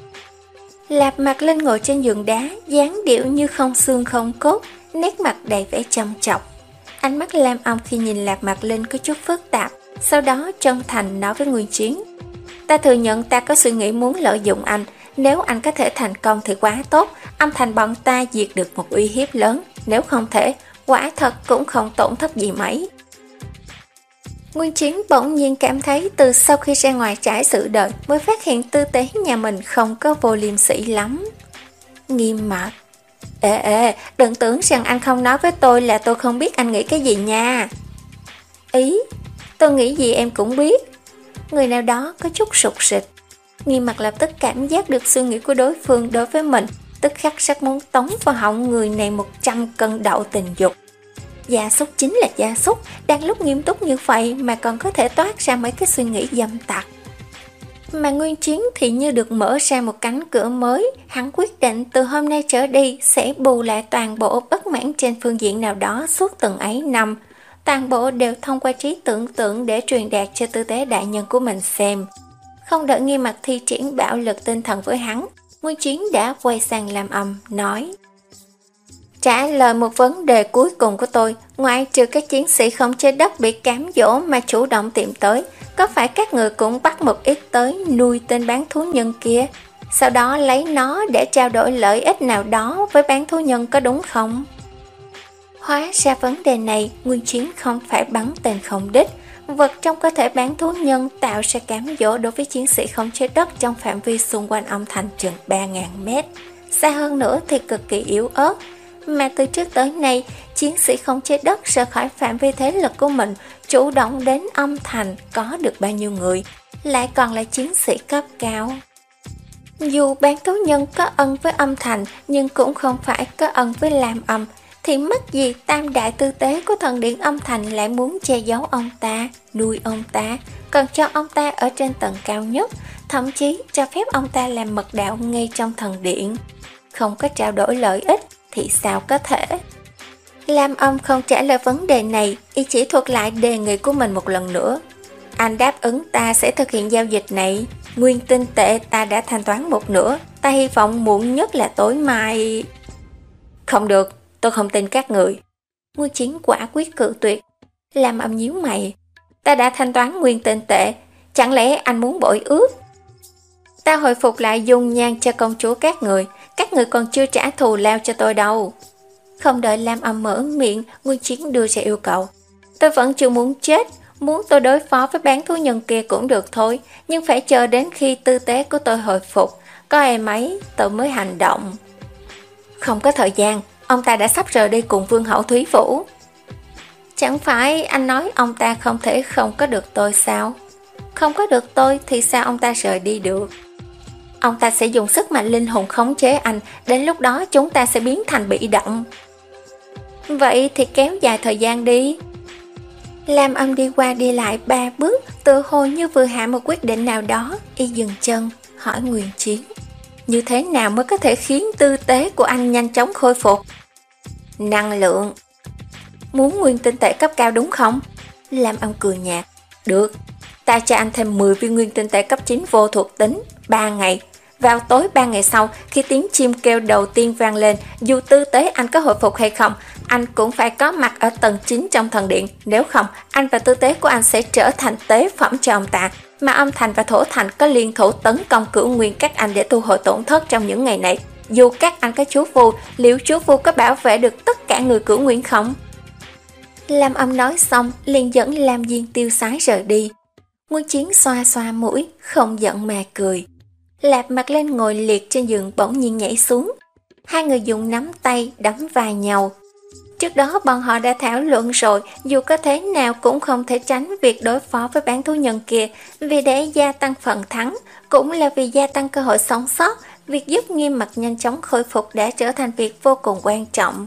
Lạp Mạc Linh ngồi trên giường đá, dáng điệu như không xương không cốt, nét mặt đầy vẻ chăm chọc. Ánh mắt Lam Âm khi nhìn Lạp Mạc Linh có chút phức tạp, sau đó chân thành nói với Nguyên Chiến. Ta thừa nhận ta có suy nghĩ muốn lợi dụng anh, nếu anh có thể thành công thì quá tốt, âm thành bọn ta diệt được một uy hiếp lớn, nếu không thể, quả thật cũng không tổn thất gì mấy. Nguyên Chiến bỗng nhiên cảm thấy từ sau khi ra ngoài trải sự đời mới phát hiện tư tế nhà mình không có vô liêm sỉ lắm. Nghiêm mặt. Ê ê, đừng tưởng rằng anh không nói với tôi là tôi không biết anh nghĩ cái gì nha. Ý, tôi nghĩ gì em cũng biết. Người nào đó có chút sụt sịt. Nghiêm mặt lập tức cảm giác được suy nghĩ của đối phương đối với mình, tức khắc rất muốn tống vào họng người này một trăm cân đậu tình dục. Gia súc chính là gia súc, đang lúc nghiêm túc như vậy mà còn có thể toát ra mấy cái suy nghĩ dâm tặc. Mà Nguyên Chiến thì như được mở ra một cánh cửa mới, hắn quyết định từ hôm nay trở đi sẽ bù lại toàn bộ bất mãn trên phương diện nào đó suốt từng ấy năm. Toàn bộ đều thông qua trí tưởng tượng để truyền đạt cho tư tế đại nhân của mình xem. Không đợi Nghiêm mặt thi triển bạo lực tinh thần với hắn, Nguyên Chiến đã quay sang Lam Âm, nói. Trả lời một vấn đề cuối cùng của tôi, ngoại trừ các chiến sĩ không chế đất bị cám dỗ mà chủ động tìm tới, có phải các người cũng bắt một ít tới nuôi tên bán thú nhân kia, sau đó lấy nó để trao đổi lợi ích nào đó với bán thú nhân có đúng không? Hóa ra vấn đề này, Nguyên Chiến không phải bắn tên không đích. Vật trong cơ thể bán thú nhân tạo ra cám dỗ đối với chiến sĩ không chế đất trong phạm vi xung quanh âm thành chừng ba nghìn mét. Xa hơn nữa thì cực kỳ yếu ớt. Mà từ trước tới nay, chiến sĩ không chế đất rời khỏi phạm vi thế lực của mình, chủ động đến âm thành có được bao nhiêu người, lại còn là chiến sĩ cấp cao. Dù bán thú nhân có ân với âm thành, nhưng cũng không phải có ân với Lam Âm, thì mất gì tam đại tư tế của thần điện âm thành lại muốn che giấu ông ta, nuôi ông ta, còn cho ông ta ở trên tầng cao nhất, thậm chí cho phép ông ta làm mật đạo ngay trong thần điện. Không có trao đổi lợi ích thì sao có thể? Lam Âm không trả lời vấn đề này, y chỉ thuật lại đề nghị của mình một lần nữa. Anh đáp ứng ta sẽ thực hiện giao dịch này. Nguyên tinh tệ ta đã thanh toán một nửa, ta hy vọng muộn nhất là tối mai. Không được, tôi không tin các người. Nguyên Chiến quả quyết cự tuyệt. Lam Âm nhíu mày. Ta đã thanh toán nguyên tinh tệ, chẳng lẽ anh muốn bội ước? Ta hồi phục lại dung nhan cho công chúa các người, các người còn chưa trả thù lao cho tôi đâu. Không đợi Lam Âm mở miệng, Nguyên Chiến đưa ra yêu cầu. Tôi vẫn chưa muốn chết, muốn tôi đối phó với bán thú nhân kia cũng được thôi, nhưng phải chờ đến khi tư tế của tôi hồi phục, có em ấy tôi mới hành động. Không có thời gian, ông ta đã sắp rời đi cùng Vương hậu Thúy Vũ. Chẳng phải anh nói ông ta không thể không có được tôi sao? Không có được tôi thì sao ông ta rời đi được? Ông ta sẽ dùng sức mạnh linh hồn khống chế anh, đến lúc đó chúng ta sẽ biến thành bị động. Vậy thì kéo dài thời gian đi. Lam Âm đi qua đi lại ba bước, tự hồ như vừa hạ một quyết định nào đó, y dừng chân, hỏi Nguyên Chiến. Như thế nào mới có thể khiến tư tế của anh nhanh chóng khôi phục? Năng lượng. Muốn nguyên tinh tệ cấp cao đúng không? Lam Âm cười nhạt. Được, ta cho anh thêm mười viên nguyên tinh tệ cấp chín vô thuộc tính, ba ngày. Vào tối ba ngày sau, khi tiếng chim kêu đầu tiên vang lên, dù tư tế anh có hồi phục hay không, anh cũng phải có mặt ở tầng chín trong thần điện. Nếu không, anh và tư tế của anh sẽ trở thành tế phẩm cho ông ta. Mà âm thành và thổ thành có liên thủ tấn công cửu nguyên các anh để thu hồi tổn thất trong những ngày này. Dù các anh có chú Vu, liệu chú Vu có bảo vệ được tất cả người cửu nguyên không? Lam Âm nói xong, liền dẫn Lam Diên tiêu sái rời đi. Nguyên Chiến xoa xoa mũi, không giận mà cười. Lạp mặt lên ngồi liệt trên giường bỗng nhiên nhảy xuống. Hai người dùng nắm tay đấm vai nhau. Trước đó bọn họ đã thảo luận rồi, dù có thế nào cũng không thể tránh việc đối phó với bán thú nhân kia, vì để gia tăng phần thắng, cũng là vì gia tăng cơ hội sống sót. Việc giúp Nghiêm Mặc nhanh chóng khôi phục đã trở thành việc vô cùng quan trọng.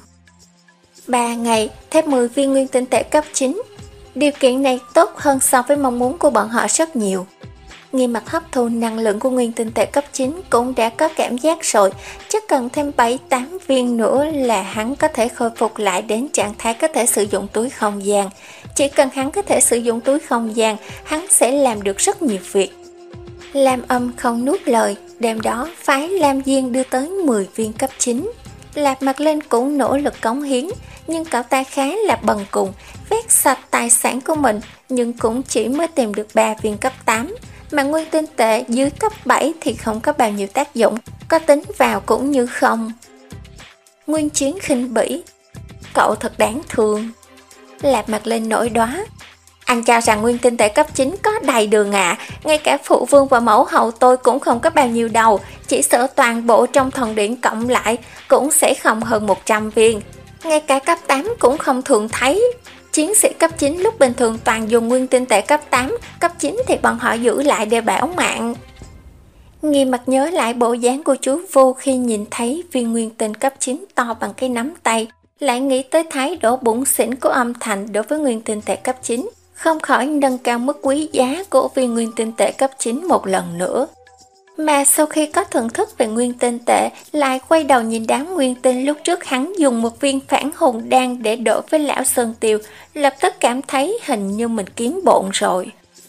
Ba ngày, thêm mười viên nguyên tinh tệ cấp chín. Điều kiện này tốt hơn so với mong muốn của bọn họ rất nhiều. Nghiêm Mặc hấp thu năng lượng của nguyên tinh tệ cấp chín cũng đã có cảm giác rồi, chắc cần thêm bảy tám viên nữa là hắn có thể khôi phục lại đến trạng thái có thể sử dụng túi không gian. Chỉ cần hắn có thể sử dụng túi không gian, hắn sẽ làm được rất nhiều việc. Lam Âm không nuốt lời, đêm đó phái Lam Diên đưa tới mười viên cấp chín. Lạp mặt lên cũng nỗ lực cống hiến, nhưng cậu ta khá là bần cùng, vét sạch tài sản của mình, nhưng cũng chỉ mới tìm được ba viên cấp tám. Mà nguyên tinh tệ dưới cấp bảy thì không có bao nhiêu tác dụng, có tính vào cũng như không. Nguyên Chiến khinh bỉ. Cậu thật đáng thương. Lạp mặt lên nổi đóa. Anh cho rằng nguyên tinh tệ cấp chín có đầy đường ạ, à. Ngay cả phụ vương và mẫu hậu tôi cũng không có bao nhiêu đâu, chỉ sợ toàn bộ trong thần điện cộng lại cũng sẽ không hơn một trăm viên. Ngay cả cấp tám cũng không thường thấy. Chiến sĩ cấp chín lúc bình thường toàn dùng nguyên tinh tệ cấp tám, cấp chín thì bọn họ giữ lại để bảo mạng. Nghiêm Mặc nhớ lại bộ dáng của chú Vu khi nhìn thấy viên nguyên tinh cấp chín to bằng cái nắm tay, lại nghĩ tới thái độ bủn xỉn của âm thành đối với nguyên tinh tệ cấp chín, không khỏi nâng cao mức quý giá của viên nguyên tinh tệ cấp chín một lần nữa. Mà sau khi có thưởng thức về nguyên tinh tệ, lại quay đầu nhìn đám nguyên tinh lúc trước hắn dùng một viên phản hồn đan để đổ với lão Sơn Tiêu, lập tức cảm thấy hình như mình kiếm bộn rồi.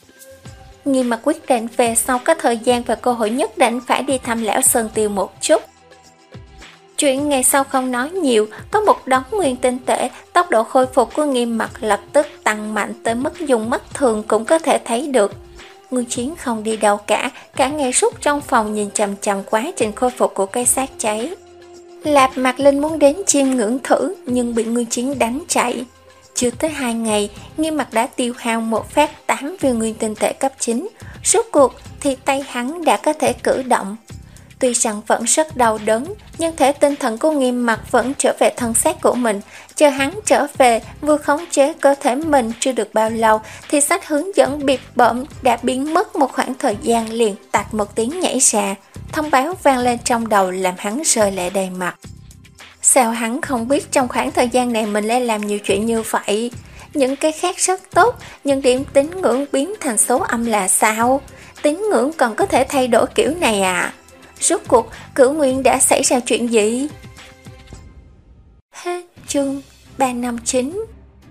Nghiêm Mặc quyết định về sau có thời gian và cơ hội nhất định phải đi thăm lão Sơn Tiêu một chút. Chuyện ngày sau không nói nhiều, có một đống nguyên tinh tệ, tốc độ khôi phục của Nghiêm Mặc lập tức tăng mạnh tới mức dùng mắt thường cũng có thể thấy được. Nguyên Chiến không đi đâu cả, cả ngày suốt trong phòng nhìn chằm chằm quá trình khôi phục của cây xác cháy. Lạp Mạc Linh muốn đến chiêm ngưỡng thử, nhưng bị Nguyên Chiến đánh chạy. Chưa tới hai ngày, Nghiêm Mặc đã tiêu hao một phát tám viên nguyên tinh tệ cấp chín. Rốt cuộc thì tay hắn đã có thể cử động. Tuy rằng vẫn rất đau đớn, nhưng thể tinh thần của Nghiêm Mặc vẫn trở về thân xác của mình. Chờ hắn trở về, vừa khống chế cơ thể mình chưa được bao lâu, thì sách hướng dẫn bịp bợm đã biến mất một khoảng thời gian, liền tạch một tiếng nhảy ra. Thông báo vang lên trong đầu làm hắn rơi lệ đầy mặt. Sao hắn không biết trong khoảng thời gian này mình lại làm nhiều chuyện như vậy? Những cái khác rất tốt, nhưng điểm tín ngưỡng biến thành số âm là sao? Tín ngưỡng còn có thể thay đổi kiểu này à? Rốt cuộc, cửu nguyên đã xảy ra chuyện gì? Hết chương. ba năm chín.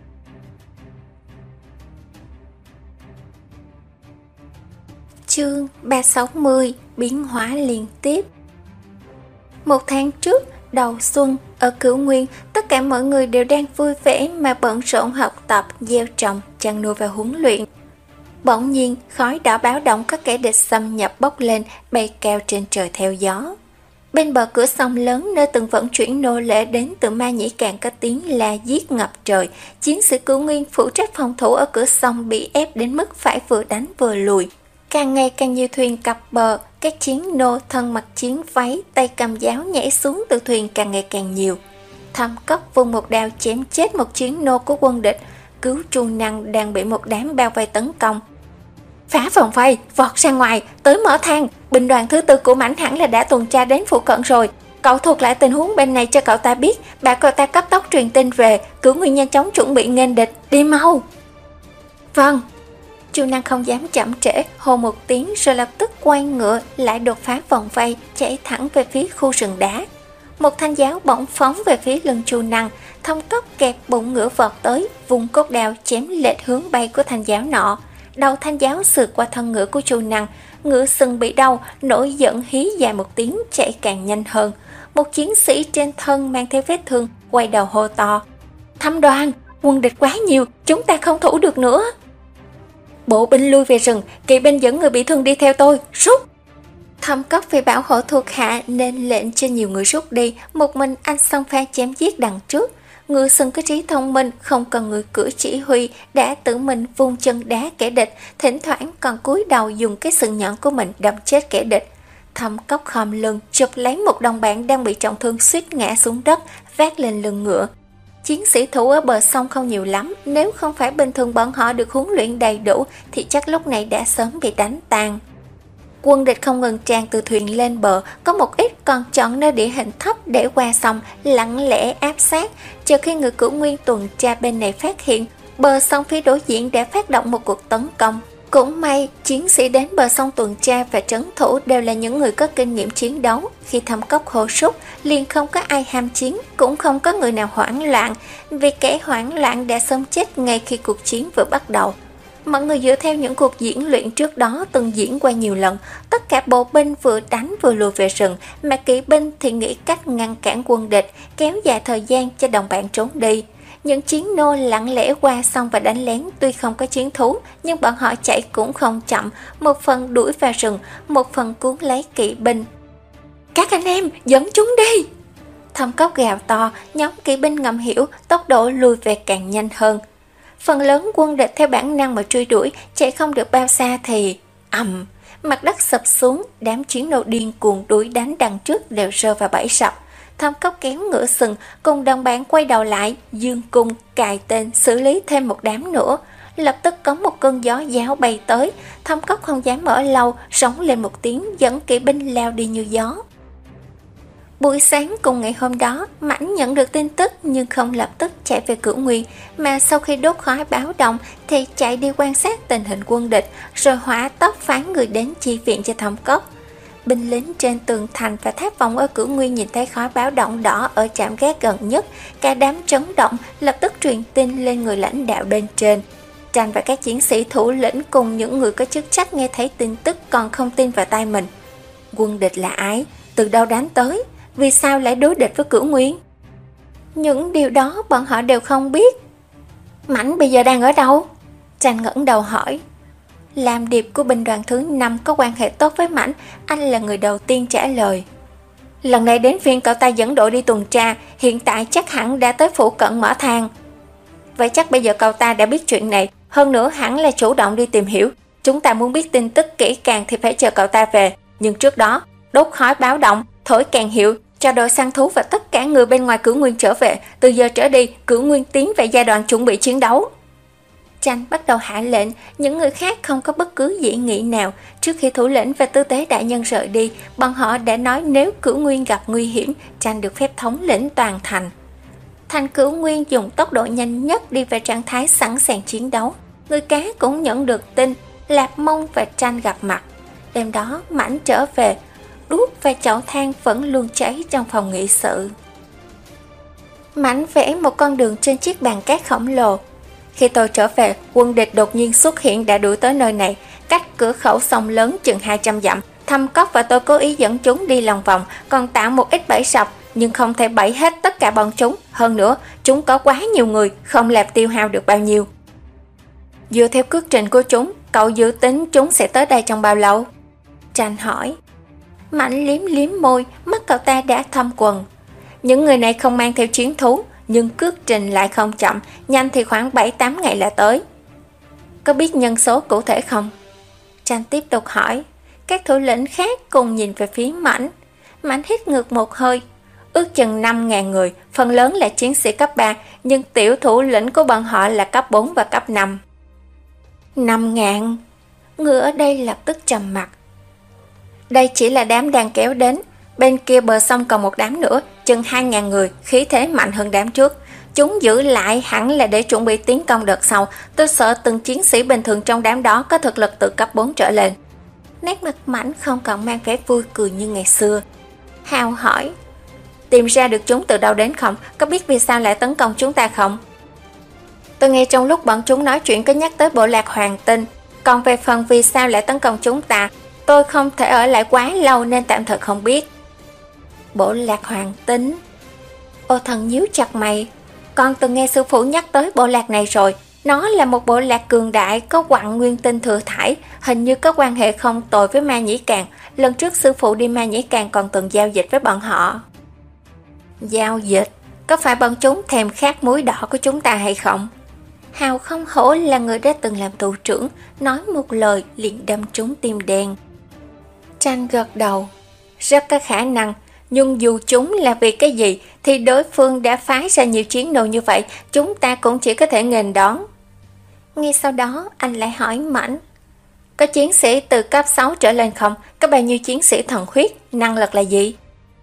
Chương ba trăm sáu mươi, biến hóa liên tiếp. Một tháng trước, đầu xuân, ở Cửu Nguyên, tất cả mọi người đều đang vui vẻ mà bận rộn học tập, gieo trồng, chăn nuôi và huấn luyện. Bỗng nhiên, khói đỏ báo động có kẻ địch xâm nhập bốc lên, bay cao trên trời theo gió. Bên bờ cửa sông lớn nơi từng vận chuyển nô lệ đến từ Ma Nhĩ Càn có tiếng la giết ngập trời. Chiến sĩ Cửu Nguyên phụ trách phòng thủ ở cửa sông bị ép đến mức phải vừa đánh vừa lùi. Càng ngày càng nhiều thuyền cập bờ, các chiến nô thân mặc chiến váy, tay cầm giáo nhảy xuống từ thuyền càng ngày càng nhiều. Thâm Cốc vung một đao chém chết một chiến nô của quân địch, cứu Chu Năng đang bị một đám bao vây tấn công. Phá vòng vây, vọt ra ngoài, tới mở thang, binh đoàn thứ tư của Mãnh hẳn là đã tuần tra đến phụ cận rồi. Cậu thuật lại tình huống bên này cho cậu ta biết, bảo cậu ta cấp tốc truyền tin về, Cửu Nguyên nhanh chóng chuẩn bị nghênh địch, đi mau. Vâng. Chu Năng không dám chậm trễ, hô một tiếng rồi lập tức quay ngựa lại đột phá vòng vây, chạy thẳng về phía khu rừng đá. Một thanh giáo bỗng phóng về phía lưng Chu Năng, Thâm Cốc kẹp bụng ngựa vọt tới, vùng cốt đao chém lệch hướng bay của thanh giáo nọ. Đầu thanh giáo sượt qua thân ngựa của Chu Năng, ngựa sừng bị đau, nổi giận hí dài một tiếng, chạy càng nhanh hơn. Một chiến sĩ trên thân mang theo vết thương quay đầu hô to: Thâm Đoàn, quân địch quá nhiều, chúng ta không thủ được nữa. Bộ binh lui về rừng, kỵ binh dẫn người bị thương đi theo tôi, rút. Thâm Cốc vì bảo hộ thuộc hạ nên lệnh cho nhiều người rút đi, một mình anh xông pha chém giết đằng trước. Ngựa sừng có trí thông minh, không cần người cưỡi chỉ huy, đã tự mình vung chân đá kẻ địch, thỉnh thoảng còn cúi đầu dùng cái sừng nhọn của mình đâm chết kẻ địch. Thâm Cốc khom lưng chụp lấy một đồng bạn đang bị trọng thương suýt ngã xuống đất, vác lên lưng ngựa. Chiến sĩ thủ ở bờ sông không nhiều lắm, nếu không phải bình thường bọn họ được huấn luyện đầy đủ thì chắc lúc này đã sớm bị đánh tan. Quân địch không ngừng tràn từ thuyền lên bờ, có một ít còn chọn nơi địa hình thấp để qua sông, lặng lẽ áp sát. Chờ khi người Cửu Nguyên tuần tra bên này phát hiện, bờ sông phía đối diện đã phát động một cuộc tấn công. Cũng may, chiến sĩ đến bờ sông tuần tra và trấn thủ đều là những người có kinh nghiệm chiến đấu. Khi Thâm Cốc hô sút, liền không có ai ham chiến, cũng không có người nào hoảng loạn, vì kẻ hoảng loạn đã sớm chết ngay khi cuộc chiến vừa bắt đầu. Mọi người dựa theo những cuộc diễn luyện trước đó từng diễn qua nhiều lần, tất cả bộ binh vừa đánh vừa lùi về rừng, mà kỵ binh thì nghĩ cách ngăn cản quân địch, kéo dài thời gian cho đồng bạn trốn đi. Những chiến nô lặng lẽ qua sông và đánh lén, tuy không có chiến thú, nhưng bọn họ chạy cũng không chậm, một phần đuổi vào rừng, một phần cuốn lấy kỵ binh. Các anh em, dẫn chúng đi! Thâm Cốc gào to, nhóm kỵ binh ngầm hiểu, tốc độ lùi về càng nhanh hơn. Phần lớn quân địch theo bản năng mà truy đuổi, chạy không được bao xa thì ầm, mặt đất sập xuống, đám chiến nô điên cuồng đuổi đánh đằng trước đều rơi vào bẫy sập. Thâm Cốc kéo ngựa sừng cùng đồng bạn quay đầu lại, dương cung cài tên xử lý thêm một đám nữa. Lập tức có một cơn gió giáo bay tới, Thâm Cốc không dám ở lâu, rống lên một tiếng dẫn kỵ binh lao đi như gió. Buổi sáng cùng ngày hôm đó, Mãnh nhận được tin tức nhưng không lập tức chạy về Cửu Nguyên, mà sau khi đốt khói báo động thì chạy đi quan sát tình hình quân địch, rồi hỏa tốc phái người đến chi viện cho Thâm Cốc. Binh lính trên tường thành và tháp vọng ở Cửu Nguyên nhìn thấy khói báo động đỏ ở trạm gác gần nhất, cả đám chấn động, lập tức truyền tin lên người lãnh đạo bên trên. Tranh và các chiến sĩ thủ lĩnh cùng những người có chức trách nghe thấy tin tức còn không tin vào tai mình. Quân địch là ai? Từ đâu đánh tới? Vì sao lại đối địch với Cửu Nguyên? Những điều đó bọn họ đều không biết. Mãnh bây giờ đang ở đâu? Tranh ngẩng đầu hỏi. Làm điệp của binh đoàn thứ năm có quan hệ tốt với Mãnh, anh là người đầu tiên trả lời. Lần này đến phiên cậu ta dẫn đội đi tuần tra, hiện tại chắc hẳn đã tới phụ cận mở thang. Vậy chắc bây giờ cậu ta đã biết chuyện này, hơn nữa hẳn là chủ động đi tìm hiểu. Chúng ta muốn biết tin tức kỹ càng thì phải chờ cậu ta về, nhưng trước đó, đốt khói báo động, thổi kèn hiệu, cho đội săn thú và tất cả người bên ngoài Cửu Nguyên trở về. Từ giờ trở đi, Cửu Nguyên tiến về giai đoạn chuẩn bị chiến đấu. Tranh bắt đầu hạ lệnh, những người khác không có bất cứ dị nghị nào. Trước khi thủ lĩnh và tư tế đại nhân rời đi, bọn họ đã nói nếu Cửu Nguyên gặp nguy hiểm, Tranh được phép thống lĩnh toàn thành. Thành Cửu Nguyên dùng tốc độ nhanh nhất đi về trạng thái sẵn sàng chiến đấu. Người cá cũng nhận được tin Lạp Mông và Tranh gặp mặt. Đêm đó Mãnh trở về, đuốc và chậu than vẫn luôn cháy trong phòng nghị sự. Mảnh vẽ một con đường trên chiếc bàn cát khổng lồ. Khi tôi trở về, quân địch đột nhiên xuất hiện đã đuổi tới nơi này, cách cửa khẩu sông lớn chừng hai trăm dặm. Thâm Cốc và tôi cố ý dẫn chúng đi lòng vòng, còn tạo một ít bẫy sập, nhưng không thể bẫy hết tất cả bọn chúng. Hơn nữa, chúng có quá nhiều người, không làm tiêu hao được bao nhiêu. Dựa theo cước trình của chúng, cậu dự tính chúng sẽ tới đây trong bao lâu? Tranh hỏi. Mạnh liếm liếm môi, mắt cậu ta đã thâm quần. Những người này không mang theo chiến thú, nhưng cước trình lại không chậm, nhanh thì khoảng bảy tám ngày là tới. Có biết nhân số cụ thể không? Tranh tiếp tục hỏi. Các thủ lĩnh khác cùng nhìn về phía Mãnh. Mãnh hít ngược một hơi. Ước chừng năm ngàn người, phần lớn là chiến sĩ cấp ba, nhưng tiểu thủ lĩnh của bọn họ là cấp bốn và cấp năm. Năm ngàn. Người ở đây lập tức trầm mặc. Đây chỉ là đám đang kéo đến. Bên kia bờ sông còn một đám nữa, chừng hai ngàn người, khí thế mạnh hơn đám trước. Chúng giữ lại hẳn là để chuẩn bị tiến công đợt sau. Tôi sợ từng chiến sĩ bình thường trong đám đó có thực lực từ cấp bốn trở lên. Nét mặt Mãnh không còn mang vẻ vui cười như ngày xưa. Hào hỏi. Tìm ra được chúng từ đâu đến không? Có biết vì sao lại tấn công chúng ta không? Tôi nghe trong lúc bọn chúng nói chuyện có nhắc tới bộ lạc Hoàng Tinh. Còn về phần vì sao lại tấn công chúng ta, tôi không thể ở lại quá lâu nên tạm thời không biết. Bộ lạc Hoàng Tinh? Ô Thần nhíu chặt mày. Con từng nghe sư phụ nhắc tới bộ lạc này rồi. Nó là một bộ lạc cường đại, có quặng nguyên tinh thừa thải, hình như có quan hệ không tồi với Ma Nhĩ Càn. Lần trước sư phụ đi Ma Nhĩ Càn còn từng giao dịch với bọn họ. Giao dịch? Có phải bọn chúng thèm khát muối đỏ của chúng ta hay không? Hào không hổ là người đã từng làm tù trưởng, nói một lời liền đâm trúng tim đen. Tranh gật đầu. Rất có khả năng, nhưng dù chúng là vì cái gì thì đối phương đã phái ra nhiều chiến nô như vậy, chúng ta cũng chỉ có thể nghênh đón. Ngay sau đó anh lại hỏi Mãnh. Có chiến sĩ từ cấp sáu trở lên không? Có bao nhiêu chiến sĩ thần huyết? Năng lực là gì?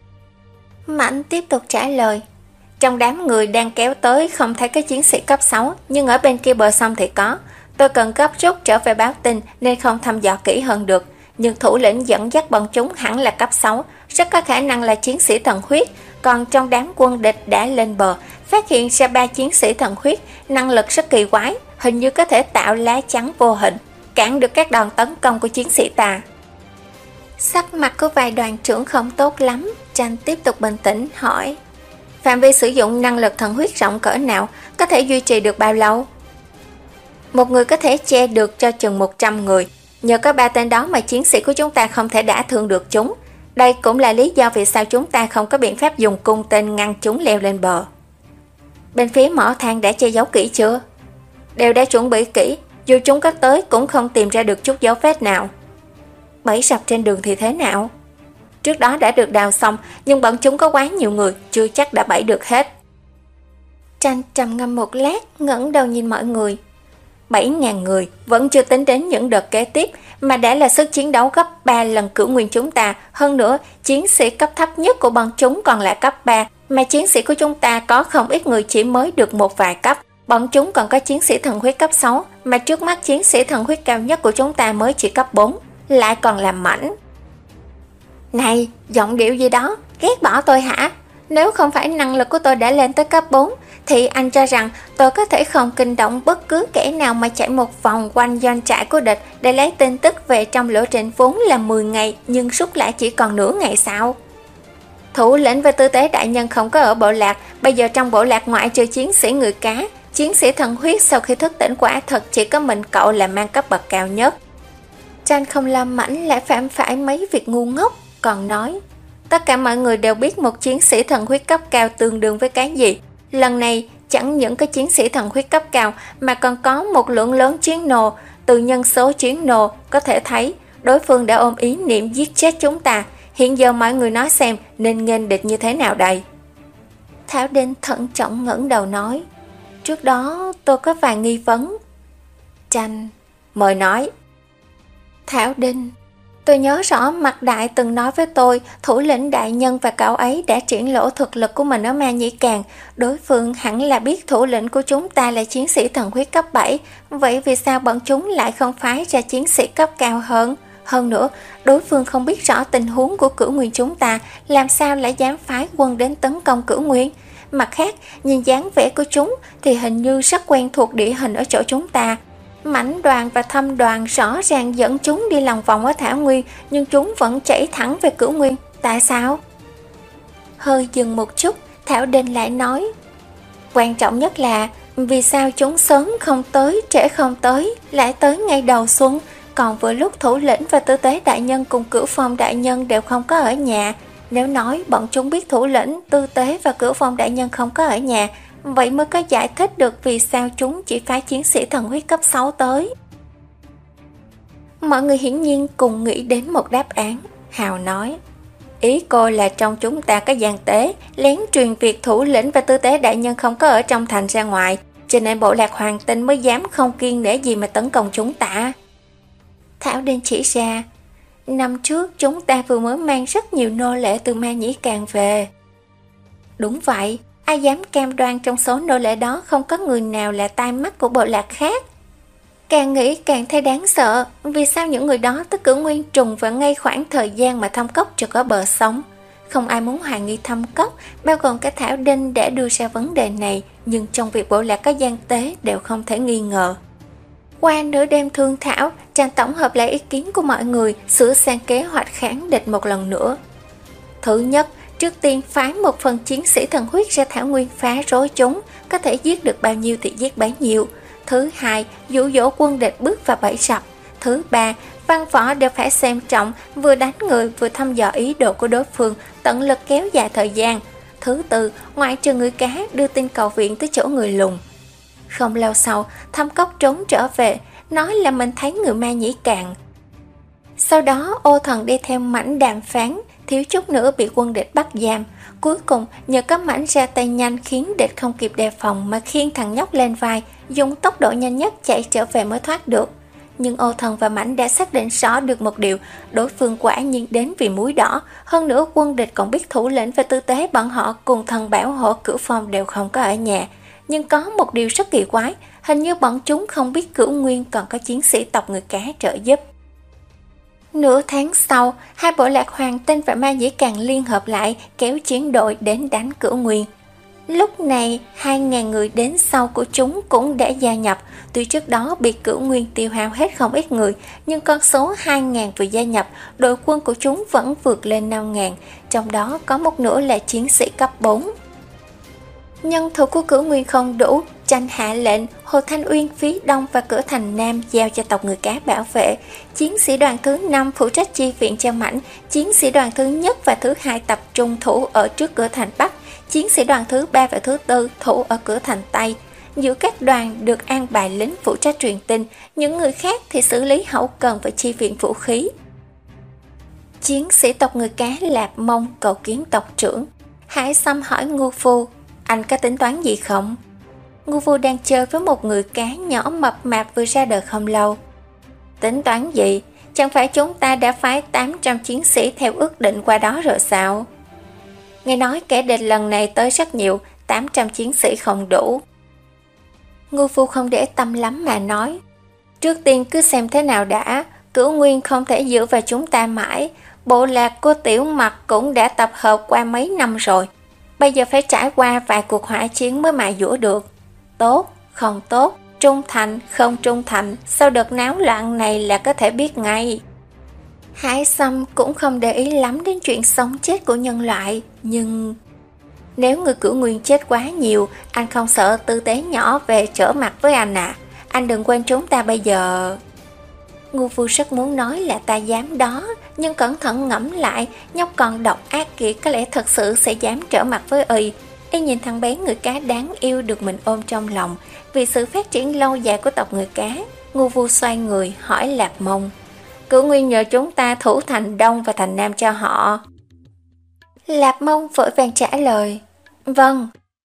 Mãnh tiếp tục trả lời. Trong đám người đang kéo tới không thấy có chiến sĩ cấp sáu, nhưng ở bên kia bờ sông thì có. Tôi cần gấp rút trở về báo tin nên không thăm dò kỹ hơn được. Nhưng thủ lĩnh dẫn dắt bọn chúng hẳn là cấp sáu, rất có khả năng là chiến sĩ thần huyết. Còn trong đám quân địch đã lên bờ, phát hiện ra ba chiến sĩ thần huyết, năng lực rất kỳ quái, hình như có thể tạo lá chắn vô hình, cản được các đòn tấn công của chiến sĩ ta. Sắc mặt của vài đoàn trưởng không tốt lắm. Tranh tiếp tục bình tĩnh hỏi. Phạm vi sử dụng năng lực thần huyết rộng cỡ nào? Có thể duy trì được bao lâu? Một người có thể che được cho chừng một trăm người. Nhờ có ba tên đó mà chiến sĩ của chúng ta không thể đả thương được chúng. Đây cũng là lý do vì sao chúng ta không có biện pháp dùng cung tên ngăn chúng leo lên bờ. Bên phía mỏ than đã che giấu kỹ chưa? Đều đã chuẩn bị kỹ, dù chúng có tới cũng không tìm ra được chút dấu vết nào. Bẫy sập trên đường thì thế nào? Trước đó đã được đào xong, nhưng bọn chúng có quá nhiều người, chưa chắc đã bẫy được hết. Tranh trầm ngâm một lát, ngẩng đầu nhìn mọi người. Bảy ngàn người, vẫn chưa tính đến những đợt kế tiếp, mà đã là sức chiến đấu gấp ba lần cửu nguyên chúng ta. Hơn nữa, chiến sĩ cấp thấp nhất của bọn chúng còn là cấp ba, mà chiến sĩ của chúng ta có không ít người chỉ mới được một vài cấp. Bọn chúng còn có chiến sĩ thần huyết cấp sáu, mà trước mắt chiến sĩ thần huyết cao nhất của chúng ta mới chỉ cấp bốn, lại còn là Mãnh. Này, giọng điệu gì đó, ghét bỏ tôi hả? Nếu không phải năng lực của tôi đã lên tới cấp bốn, thì anh cho rằng tôi có thể không kinh động bất cứ kẻ nào mà chạy một vòng quanh doanh trại của địch để lấy tin tức về trong lộ trình vốn là mười ngày, nhưng rút lại chỉ còn nửa ngày sao? Thủ lĩnh và tư tế đại nhân không có ở bộ lạc, bây giờ trong bộ lạc ngoại trừ chiến sĩ người cá, chiến sĩ thần huyết sau khi thức tỉnh quả thật chỉ có mình cậu là mang cấp bậc cao nhất. Tranh không làm Mãnh lại phạm phải mấy việc ngu ngốc, còn nói tất cả mọi người đều biết một chiến sĩ thần huyết cấp cao tương đương với cái gì. Lần này chẳng những có chiến sĩ thần huyết cấp cao mà còn có một lượng lớn chiến nô. Từ nhân số chiến nô có thể thấy đối phương đã ôm ý niệm giết chết chúng ta. Hiện giờ mọi người nói xem nên nghênh địch như thế nào đây? Thảo Đinh thận trọng ngẩng đầu nói. Trước đó tôi có vài nghi vấn. Tranh mời nói. Thảo Đinh, tôi nhớ rõ Mạc Đại từng nói với tôi thủ lĩnh đại nhân và cậu ấy đã triển lộ thực lực của mình ở Ma Nhĩ Càn. Đối phương hẳn là biết thủ lĩnh của chúng ta là chiến sĩ thần huyết cấp bảy. Vậy vì sao bọn chúng lại không phái ra chiến sĩ cấp cao hơn? Hơn nữa, đối phương không biết rõ tình huống của Cửu Nguyên chúng ta, làm sao lại dám phái quân đến tấn công Cửu Nguyên? Mặt khác, nhìn dáng vẻ của chúng thì hình như rất quen thuộc địa hình ở chỗ chúng ta. Mãnh đoàn và thâm đoàn rõ ràng dẫn chúng đi lòng vòng ở Thảo Nguyên, nhưng chúng vẫn chảy thẳng về Cửu Nguyên. Tại sao? Hơi dừng một chút, Thảo Đình lại nói, quan trọng nhất là vì sao chúng sớm không tới, trễ không tới, lại tới ngay đầu xuân, còn vừa lúc thủ lĩnh và tư tế đại nhân cùng Cửu Phong đại nhân đều không có ở nhà. Nếu nói bọn chúng biết thủ lĩnh, tư tế và Cửu Phong đại nhân không có ở nhà, vậy mới có giải thích được vì sao chúng chỉ phái chiến sĩ thần huyết cấp sáu tới. Mọi người hiển nhiên cùng nghĩ đến một đáp án. Hào nói, ý cô là trong chúng ta có gian tế, lén truyền việc thủ lĩnh và tư tế đại nhân không có ở trong thành ra ngoài, cho nên bộ lạc Hoàng Tinh mới dám không kiêng nể gì mà tấn công chúng ta. Thảo Đinh chỉ ra, năm trước chúng ta vừa mới mang rất nhiều nô lệ từ Ma Nhĩ Càn về. Đúng vậy, ai dám cam đoan trong số nô lệ đó không có người nào là tai mắt của bộ lạc khác. Càng nghĩ càng thấy đáng sợ, vì sao những người đó tới Cửu Nguyên trùng vào ngay khoảng thời gian mà Thâm Cốc chưa có bờ sống. Không ai muốn hoài nghi Thâm Cốc, bao gồm cả Thảo Đinh đã đưa ra vấn đề này, nhưng trong việc bộ lạc có gian tế đều không thể nghi ngờ. Qua nửa đêm thương thảo, chàng tổng hợp lại ý kiến của mọi người, sửa sang kế hoạch kháng địch một lần nữa. Thứ nhất, trước tiên phái một phần chiến sĩ thần huyết ra Thảo Nguyên phá rối chúng, có thể giết được bao nhiêu thì giết bấy nhiêu. Thứ hai, dụ dỗ quân địch bước vào bẫy rập. Thứ ba, văn võ đều phải xem trọng, vừa đánh người vừa thăm dò ý đồ của đối phương, tận lực kéo dài thời gian. Thứ tư, ngoại trừ người cá, đưa tin cầu viện tới chỗ người lùn. Không lâu sau, Thâm Cốc trốn trở về, nói là mình thấy người Ma Nhĩ Càn. Sau đó, Ô Thần đi theo mảnh đàm phán, thiếu chút nữa bị quân địch bắt giam. Cuối cùng, nhờ có mảnh ra tay nhanh khiến địch không kịp đề phòng mà khiêng thằng nhóc lên vai, dùng tốc độ nhanh nhất chạy trở về mới thoát được. Nhưng Ô Thần và mảnh đã xác định rõ được một điều, đối phương quả nhiên đến vì muối đỏ. Hơn nữa, quân địch còn biết thủ lĩnh và tư tế bọn họ cùng thần bảo hộ Cửu Phong đều không có ở nhà. Nhưng có một điều rất kỳ quái, hình như bọn chúng không biết Cửu Nguyên còn có chiến sĩ tộc người cá trợ giúp. Nửa tháng sau, hai bộ lạc Hoàng Tinh và Ma Nhĩ Càn liên hợp lại kéo chiến đội đến đánh Cửu Nguyên. Lúc này, hai ngàn người đến sau của chúng cũng đã gia nhập. Tuy trước đó bị Cửu Nguyên tiêu hao hết không ít người, nhưng con số hai ngàn vừa gia nhập, đội quân của chúng vẫn vượt lên năm ngàn, trong đó có một nửa là chiến sĩ cấp bốn. Nhân thủ của Cửu Nguyên không đủ, tranh hạ lệnh Hồ Thanh Uyên phía đông và cửa thành nam giao cho tộc người cá bảo vệ. Chiến sĩ đoàn thứ năm phụ trách chi viện cho mảnh, chiến sĩ đoàn thứ nhất và thứ hai tập trung thủ ở trước cửa thành bắc, chiến sĩ đoàn thứ ba và thứ tư thủ ở cửa thành tây. Giữa các đoàn được an bài lính phụ trách truyền tin, những người khác thì xử lý hậu cần và chi viện vũ khí. Chiến sĩ tộc người cá Lạp Mông cầu kiến tộc trưởng. Hải Sâm hỏi Ngưu Phu, anh có tính toán gì không? Ngưu Phu đang chơi với một người cá nhỏ mập mạp vừa ra đời không lâu. Tính toán gì? Chẳng phải chúng ta đã phái tám trăm chiến sĩ theo ước định qua đó rồi sao? Nghe nói kẻ địch lần này tới rất nhiều, tám trăm chiến sĩ không đủ. Ngưu Phu không để tâm lắm mà nói, trước tiên cứ xem thế nào đã, Cửu Nguyên không thể dựa vào chúng ta mãi, bộ lạc của Tiểu Mặc cũng đã tập hợp qua mấy năm rồi, bây giờ phải trải qua vài cuộc hỏa chiến mới mài dũa được. Tốt, không tốt, trung thành, không trung thành, sau đợt náo loạn này là có thể biết ngay. Hải Sâm cũng không để ý lắm đến chuyện sống chết của nhân loại, nhưng nếu người Cửu Nguyên chết quá nhiều, anh không sợ tư tế nhỏ về trở mặt với anh à? Anh đừng quên chúng ta bây giờ. Ngưu Phu rất muốn nói là ta dám đó, nhưng cẩn thận ngẫm lại, nhóc con độc ác kia có lẽ thật sự sẽ dám trở mặt với y. Y nhìn thằng bé người cá đáng yêu được mình ôm trong lòng, vì sự phát triển lâu dài của tộc người cá. Ngưu Phu xoay người hỏi Lạp Mông, Cửu Nguyên nhờ chúng ta thủ thành Đông và thành Nam cho họ. Lạp Mông vội vàng trả lời, vâng.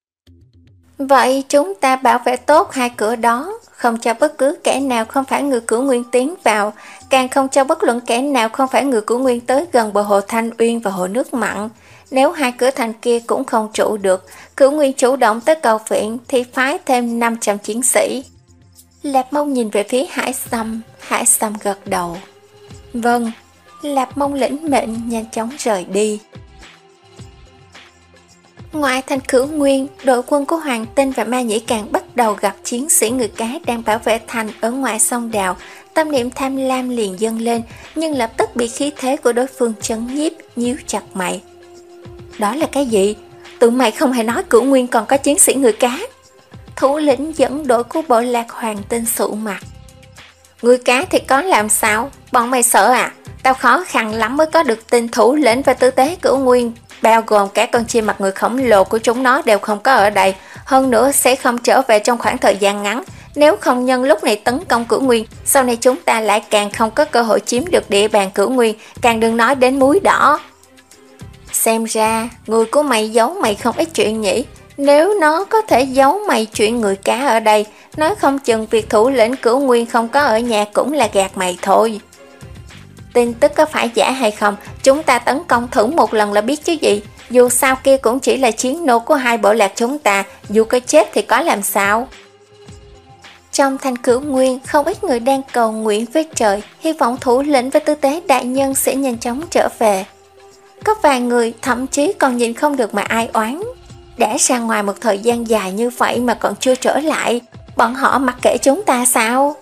Vậy chúng ta bảo vệ tốt hai cửa đó, không cho bất cứ kẻ nào không phải người Cửu Nguyên tiến vào, càng không cho bất luận kẻ nào không phải người Cửu Nguyên tới gần bờ hồ Thanh Uyên và hồ nước mặn. Nếu hai cửa thành kia cũng không trụ được, Cửu Nguyên chủ động tới cầu viện thì phái thêm năm trăm chiến sĩ. Lạp Mông nhìn về phía Hải Sâm, Hải Sâm gật đầu. Vâng. Lạp Mông lĩnh mệnh nhanh chóng rời đi. Ngoài thành Cửu Nguyên, đội quân của Hoàng Tinh và Ma Nhĩ Càng bắt đầu gặp chiến sĩ người cá đang bảo vệ thành ở ngoài sông Đào. Tâm niệm tham lam liền dâng lên, nhưng lập tức bị khí thế của đối phương chấn nhiếp, nhíu chặt mày. Đó là cái gì? Tụi mày không hề nói Cửu Nguyên còn có chiến sĩ người cá. Thủ lĩnh dẫn đội của bộ lạc Hoàng Tinh sụ mặt. Người cá thì có làm sao? Bọn mày sợ à? Tao khó khăn lắm mới có được tin thủ lĩnh và tư tế Cửu Nguyên, bao gồm cả con chim mặt người khổng lồ của chúng nó đều không có ở đây, hơn nữa sẽ không trở về trong khoảng thời gian ngắn. Nếu không nhân lúc này tấn công Cửu Nguyên, sau này chúng ta lại càng không có cơ hội chiếm được địa bàn Cửu Nguyên, càng đừng nói đến muối đỏ. Xem ra, người của mày giấu mày không ít chuyện nhỉ. Nếu nó có thể giấu mày chuyện người cá ở đây, nói không chừng việc thủ lĩnh Cửu Nguyên không có ở nhà cũng là gạt mày thôi. Tin tức có phải giả hay không, chúng ta tấn công thử một lần là biết chứ gì. Dù sao kia cũng chỉ là chiến nô của hai bộ lạc chúng ta, dù có chết thì có làm sao. Trong thành Cửu Nguyên, không ít người đang cầu nguyện với trời, hy vọng thủ lĩnh và tư tế đại nhân sẽ nhanh chóng trở về. Có vài người thậm chí còn nhìn không được mà ai oán. Đã ra ngoài một thời gian dài như vậy mà còn chưa trở lại, bọn họ mặc kệ chúng ta sao?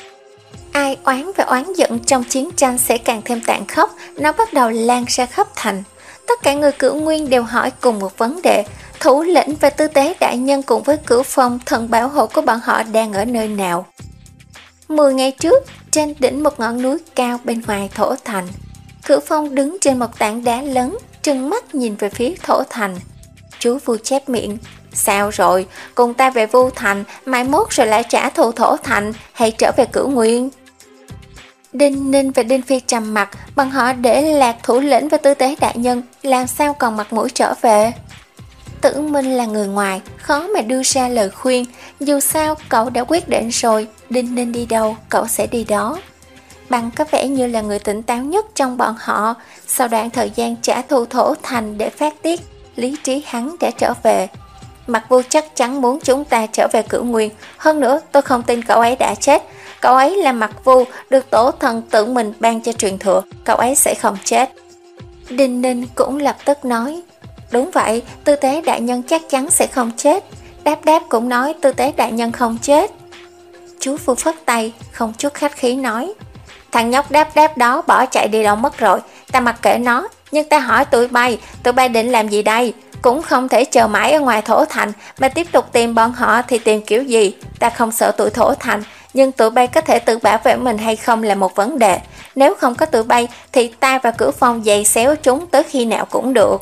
Ai oán và oán giận trong chiến tranh sẽ càng thêm tàn khốc, nó bắt đầu lan ra khắp thành. Tất cả người Cửu Nguyên đều hỏi cùng một vấn đề, thủ lĩnh và tư tế đại nhân cùng với Cửu Phong, thần bảo hộ của bọn họ đang ở nơi nào? Mười ngày trước, trên đỉnh một ngọn núi cao bên ngoài thổ thành, Cửu Phong đứng trên một tảng đá lớn, trừng mắt nhìn về phía thổ thành. Chú Vu chép miệng, sao rồi, cùng ta về Vu thành, mai mốt rồi lại trả thù thổ thành, hay trở về Cửu Nguyên? Đinh Ninh và Đinh Phi trầm mặt, bằng họ để lạc thủ lĩnh và tư tế đại nhân, làm sao còn mặt mũi trở về? Tử Minh là người ngoài, khó mà đưa ra lời khuyên, dù sao cậu đã quyết định rồi, Đinh Ninh đi đâu, cậu sẽ đi đó. Bằng có vẻ như là người tỉnh táo nhất trong bọn họ, sau đoạn thời gian trả thù thổ thành để phát tiết, lý trí hắn đã trở về. Mặc Vu chắc chắn muốn chúng ta trở về Cửu Nguyên, hơn nữa tôi không tin cậu ấy đã chết. Cậu ấy là Mặc Vu, được tổ thần tự mình ban cho truyền thừa, cậu ấy sẽ không chết. Đinh Ninh cũng lập tức nói, đúng vậy, tư tế đại nhân chắc chắn sẽ không chết. Đáp Đáp cũng nói tư tế đại nhân không chết. Chú Vu phất tay, không chút khách khí nói, thằng nhóc Đáp Đáp đó bỏ chạy đi đâu mất rồi, ta mặc kệ nó, nhưng ta hỏi tụi bay, tụi bay định làm gì đây? Cũng không thể chờ mãi ở ngoài thổ thành, mà tiếp tục tìm bọn họ thì tìm kiểu gì? Ta không sợ tụi thổ thành, nhưng tụi bay có thể tự bảo vệ mình hay không là một vấn đề. Nếu không có tụi bay thì ta và Cửu Phong giày xéo chúng tới khi nào cũng được.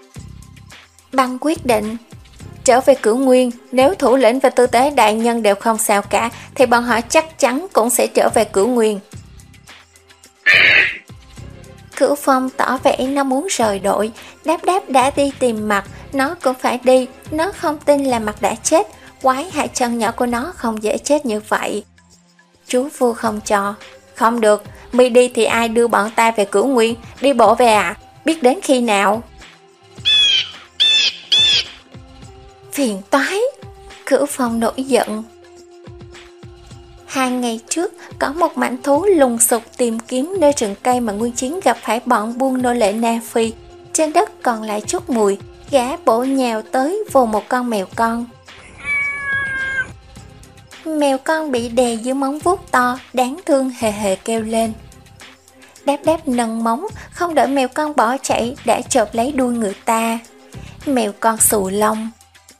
Băng quyết định trở về Cửu Nguyên, nếu thủ lĩnh và tư tế đại nhân đều không sao cả thì bọn họ chắc chắn cũng sẽ trở về Cửu Nguyên. Cửu Phong tỏ vẻ nó muốn rời đội. Đáp Đáp đã đi tìm Mặt, nó cũng phải đi. Nó không tin là Mặt đã chết, quái hai chân nhỏ của nó không dễ chết như vậy. Chú Vu không cho. Không được, mi đi thì ai đưa bọn ta về Cửu Nguyên? Đi bộ về à? Biết đến khi nào? Phiền toái. Cửu Phong nổi giận. Hai ngày trước, có một mãnh thú lùng sục tìm kiếm nơi rừng cây mà Nguyên Chiến gặp phải bọn buôn nô lệ Nam Phi. Trên đất còn lại chút mùi, gã bổ nhào tới vồ một con mèo con. Mèo con bị đè dưới móng vuốt to, đáng thương hề hề kêu lên. Đáp Đáp nâng móng, không đợi mèo con bỏ chạy, đã chộp lấy đuôi người ta. Mèo con xù lông.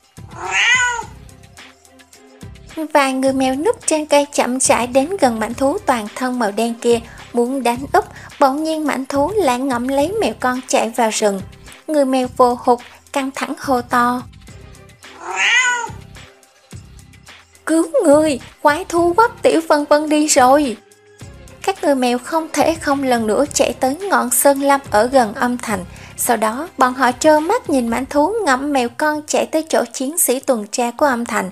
Vài người mèo núp trên cây chậm rãi đến gần mãnh thú toàn thân màu đen kia, muốn đánh úp, bỗng nhiên mãnh thú lại ngậm lấy mèo con chạy vào rừng. Người mèo vô hụt, căng thẳng hô to. Cứu người, quái thú quắp Tiểu Vân Vân đi rồi. Các người mèo không thể không lần nữa chạy tới ngọn sơn lâm ở gần âm thành. Sau đó, bọn họ trơ mắt nhìn mãnh thú ngậm mèo con chạy tới chỗ chiến sĩ tuần tra của âm thành.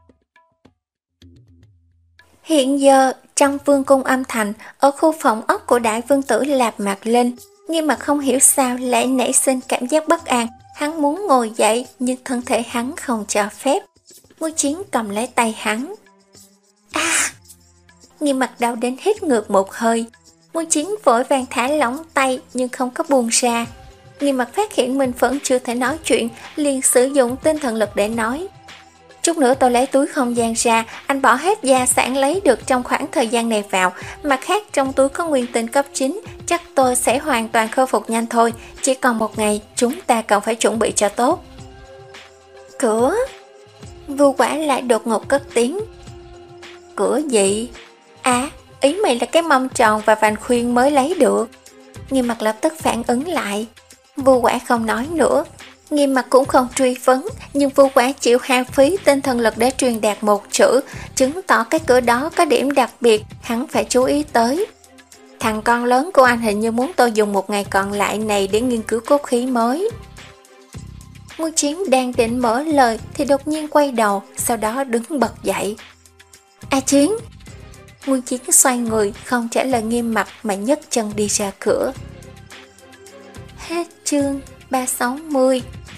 Hiện giờ, trong vương cung âm thành, ở khu phòng ốc của đại vương tử Lạp Mạc Linh, nhưng mà không hiểu sao lại nảy sinh cảm giác bất an. Hắn muốn ngồi dậy, nhưng thân thể hắn không cho phép. Ngô Chiến cầm lấy tay hắn. À! Nghiêm Mặt đau đến hít ngược một hơi. Ngô Chiến vội vàng thả lỏng tay nhưng không có buông ra. Nghiêm Mặt phát hiện mình vẫn chưa thể nói chuyện, liền sử dụng tinh thần lực để nói. Chút nữa tôi lấy túi không gian ra, anh bỏ hết gia sản lấy được trong khoảng thời gian này vào. Mặt khác trong túi có nguyên tinh cấp chín, chắc tôi sẽ hoàn toàn khôi phục nhanh thôi. Chỉ còn một ngày, chúng ta cần phải chuẩn bị cho tốt. Cửa? Vu Quả lại đột ngột cất tiếng. Cửa gì? À, ý mày là cái mâm tròn và vành khuyên mới lấy được. Nghiêm Mặt lập tức phản ứng lại. Vu Quả không nói nữa. Nghiêm Mặt cũng không truy vấn, nhưng Vu Quả chịu hao phí tinh thần lực để truyền đạt một chữ, chứng tỏ cái cửa đó có điểm đặc biệt, hắn phải chú ý tới. Thằng con lớn của anh hình như muốn tôi dùng một ngày còn lại này để nghiên cứu cốt khí mới. Muôn Chiến đang định mở lời thì đột nhiên quay đầu, sau đó đứng bật dậy. A Chiến! Muôn Chiến xoay người, không trả lời Nghiêm Mặt mà nhấc chân đi ra cửa. Hết chương ba trăm sáu mươi.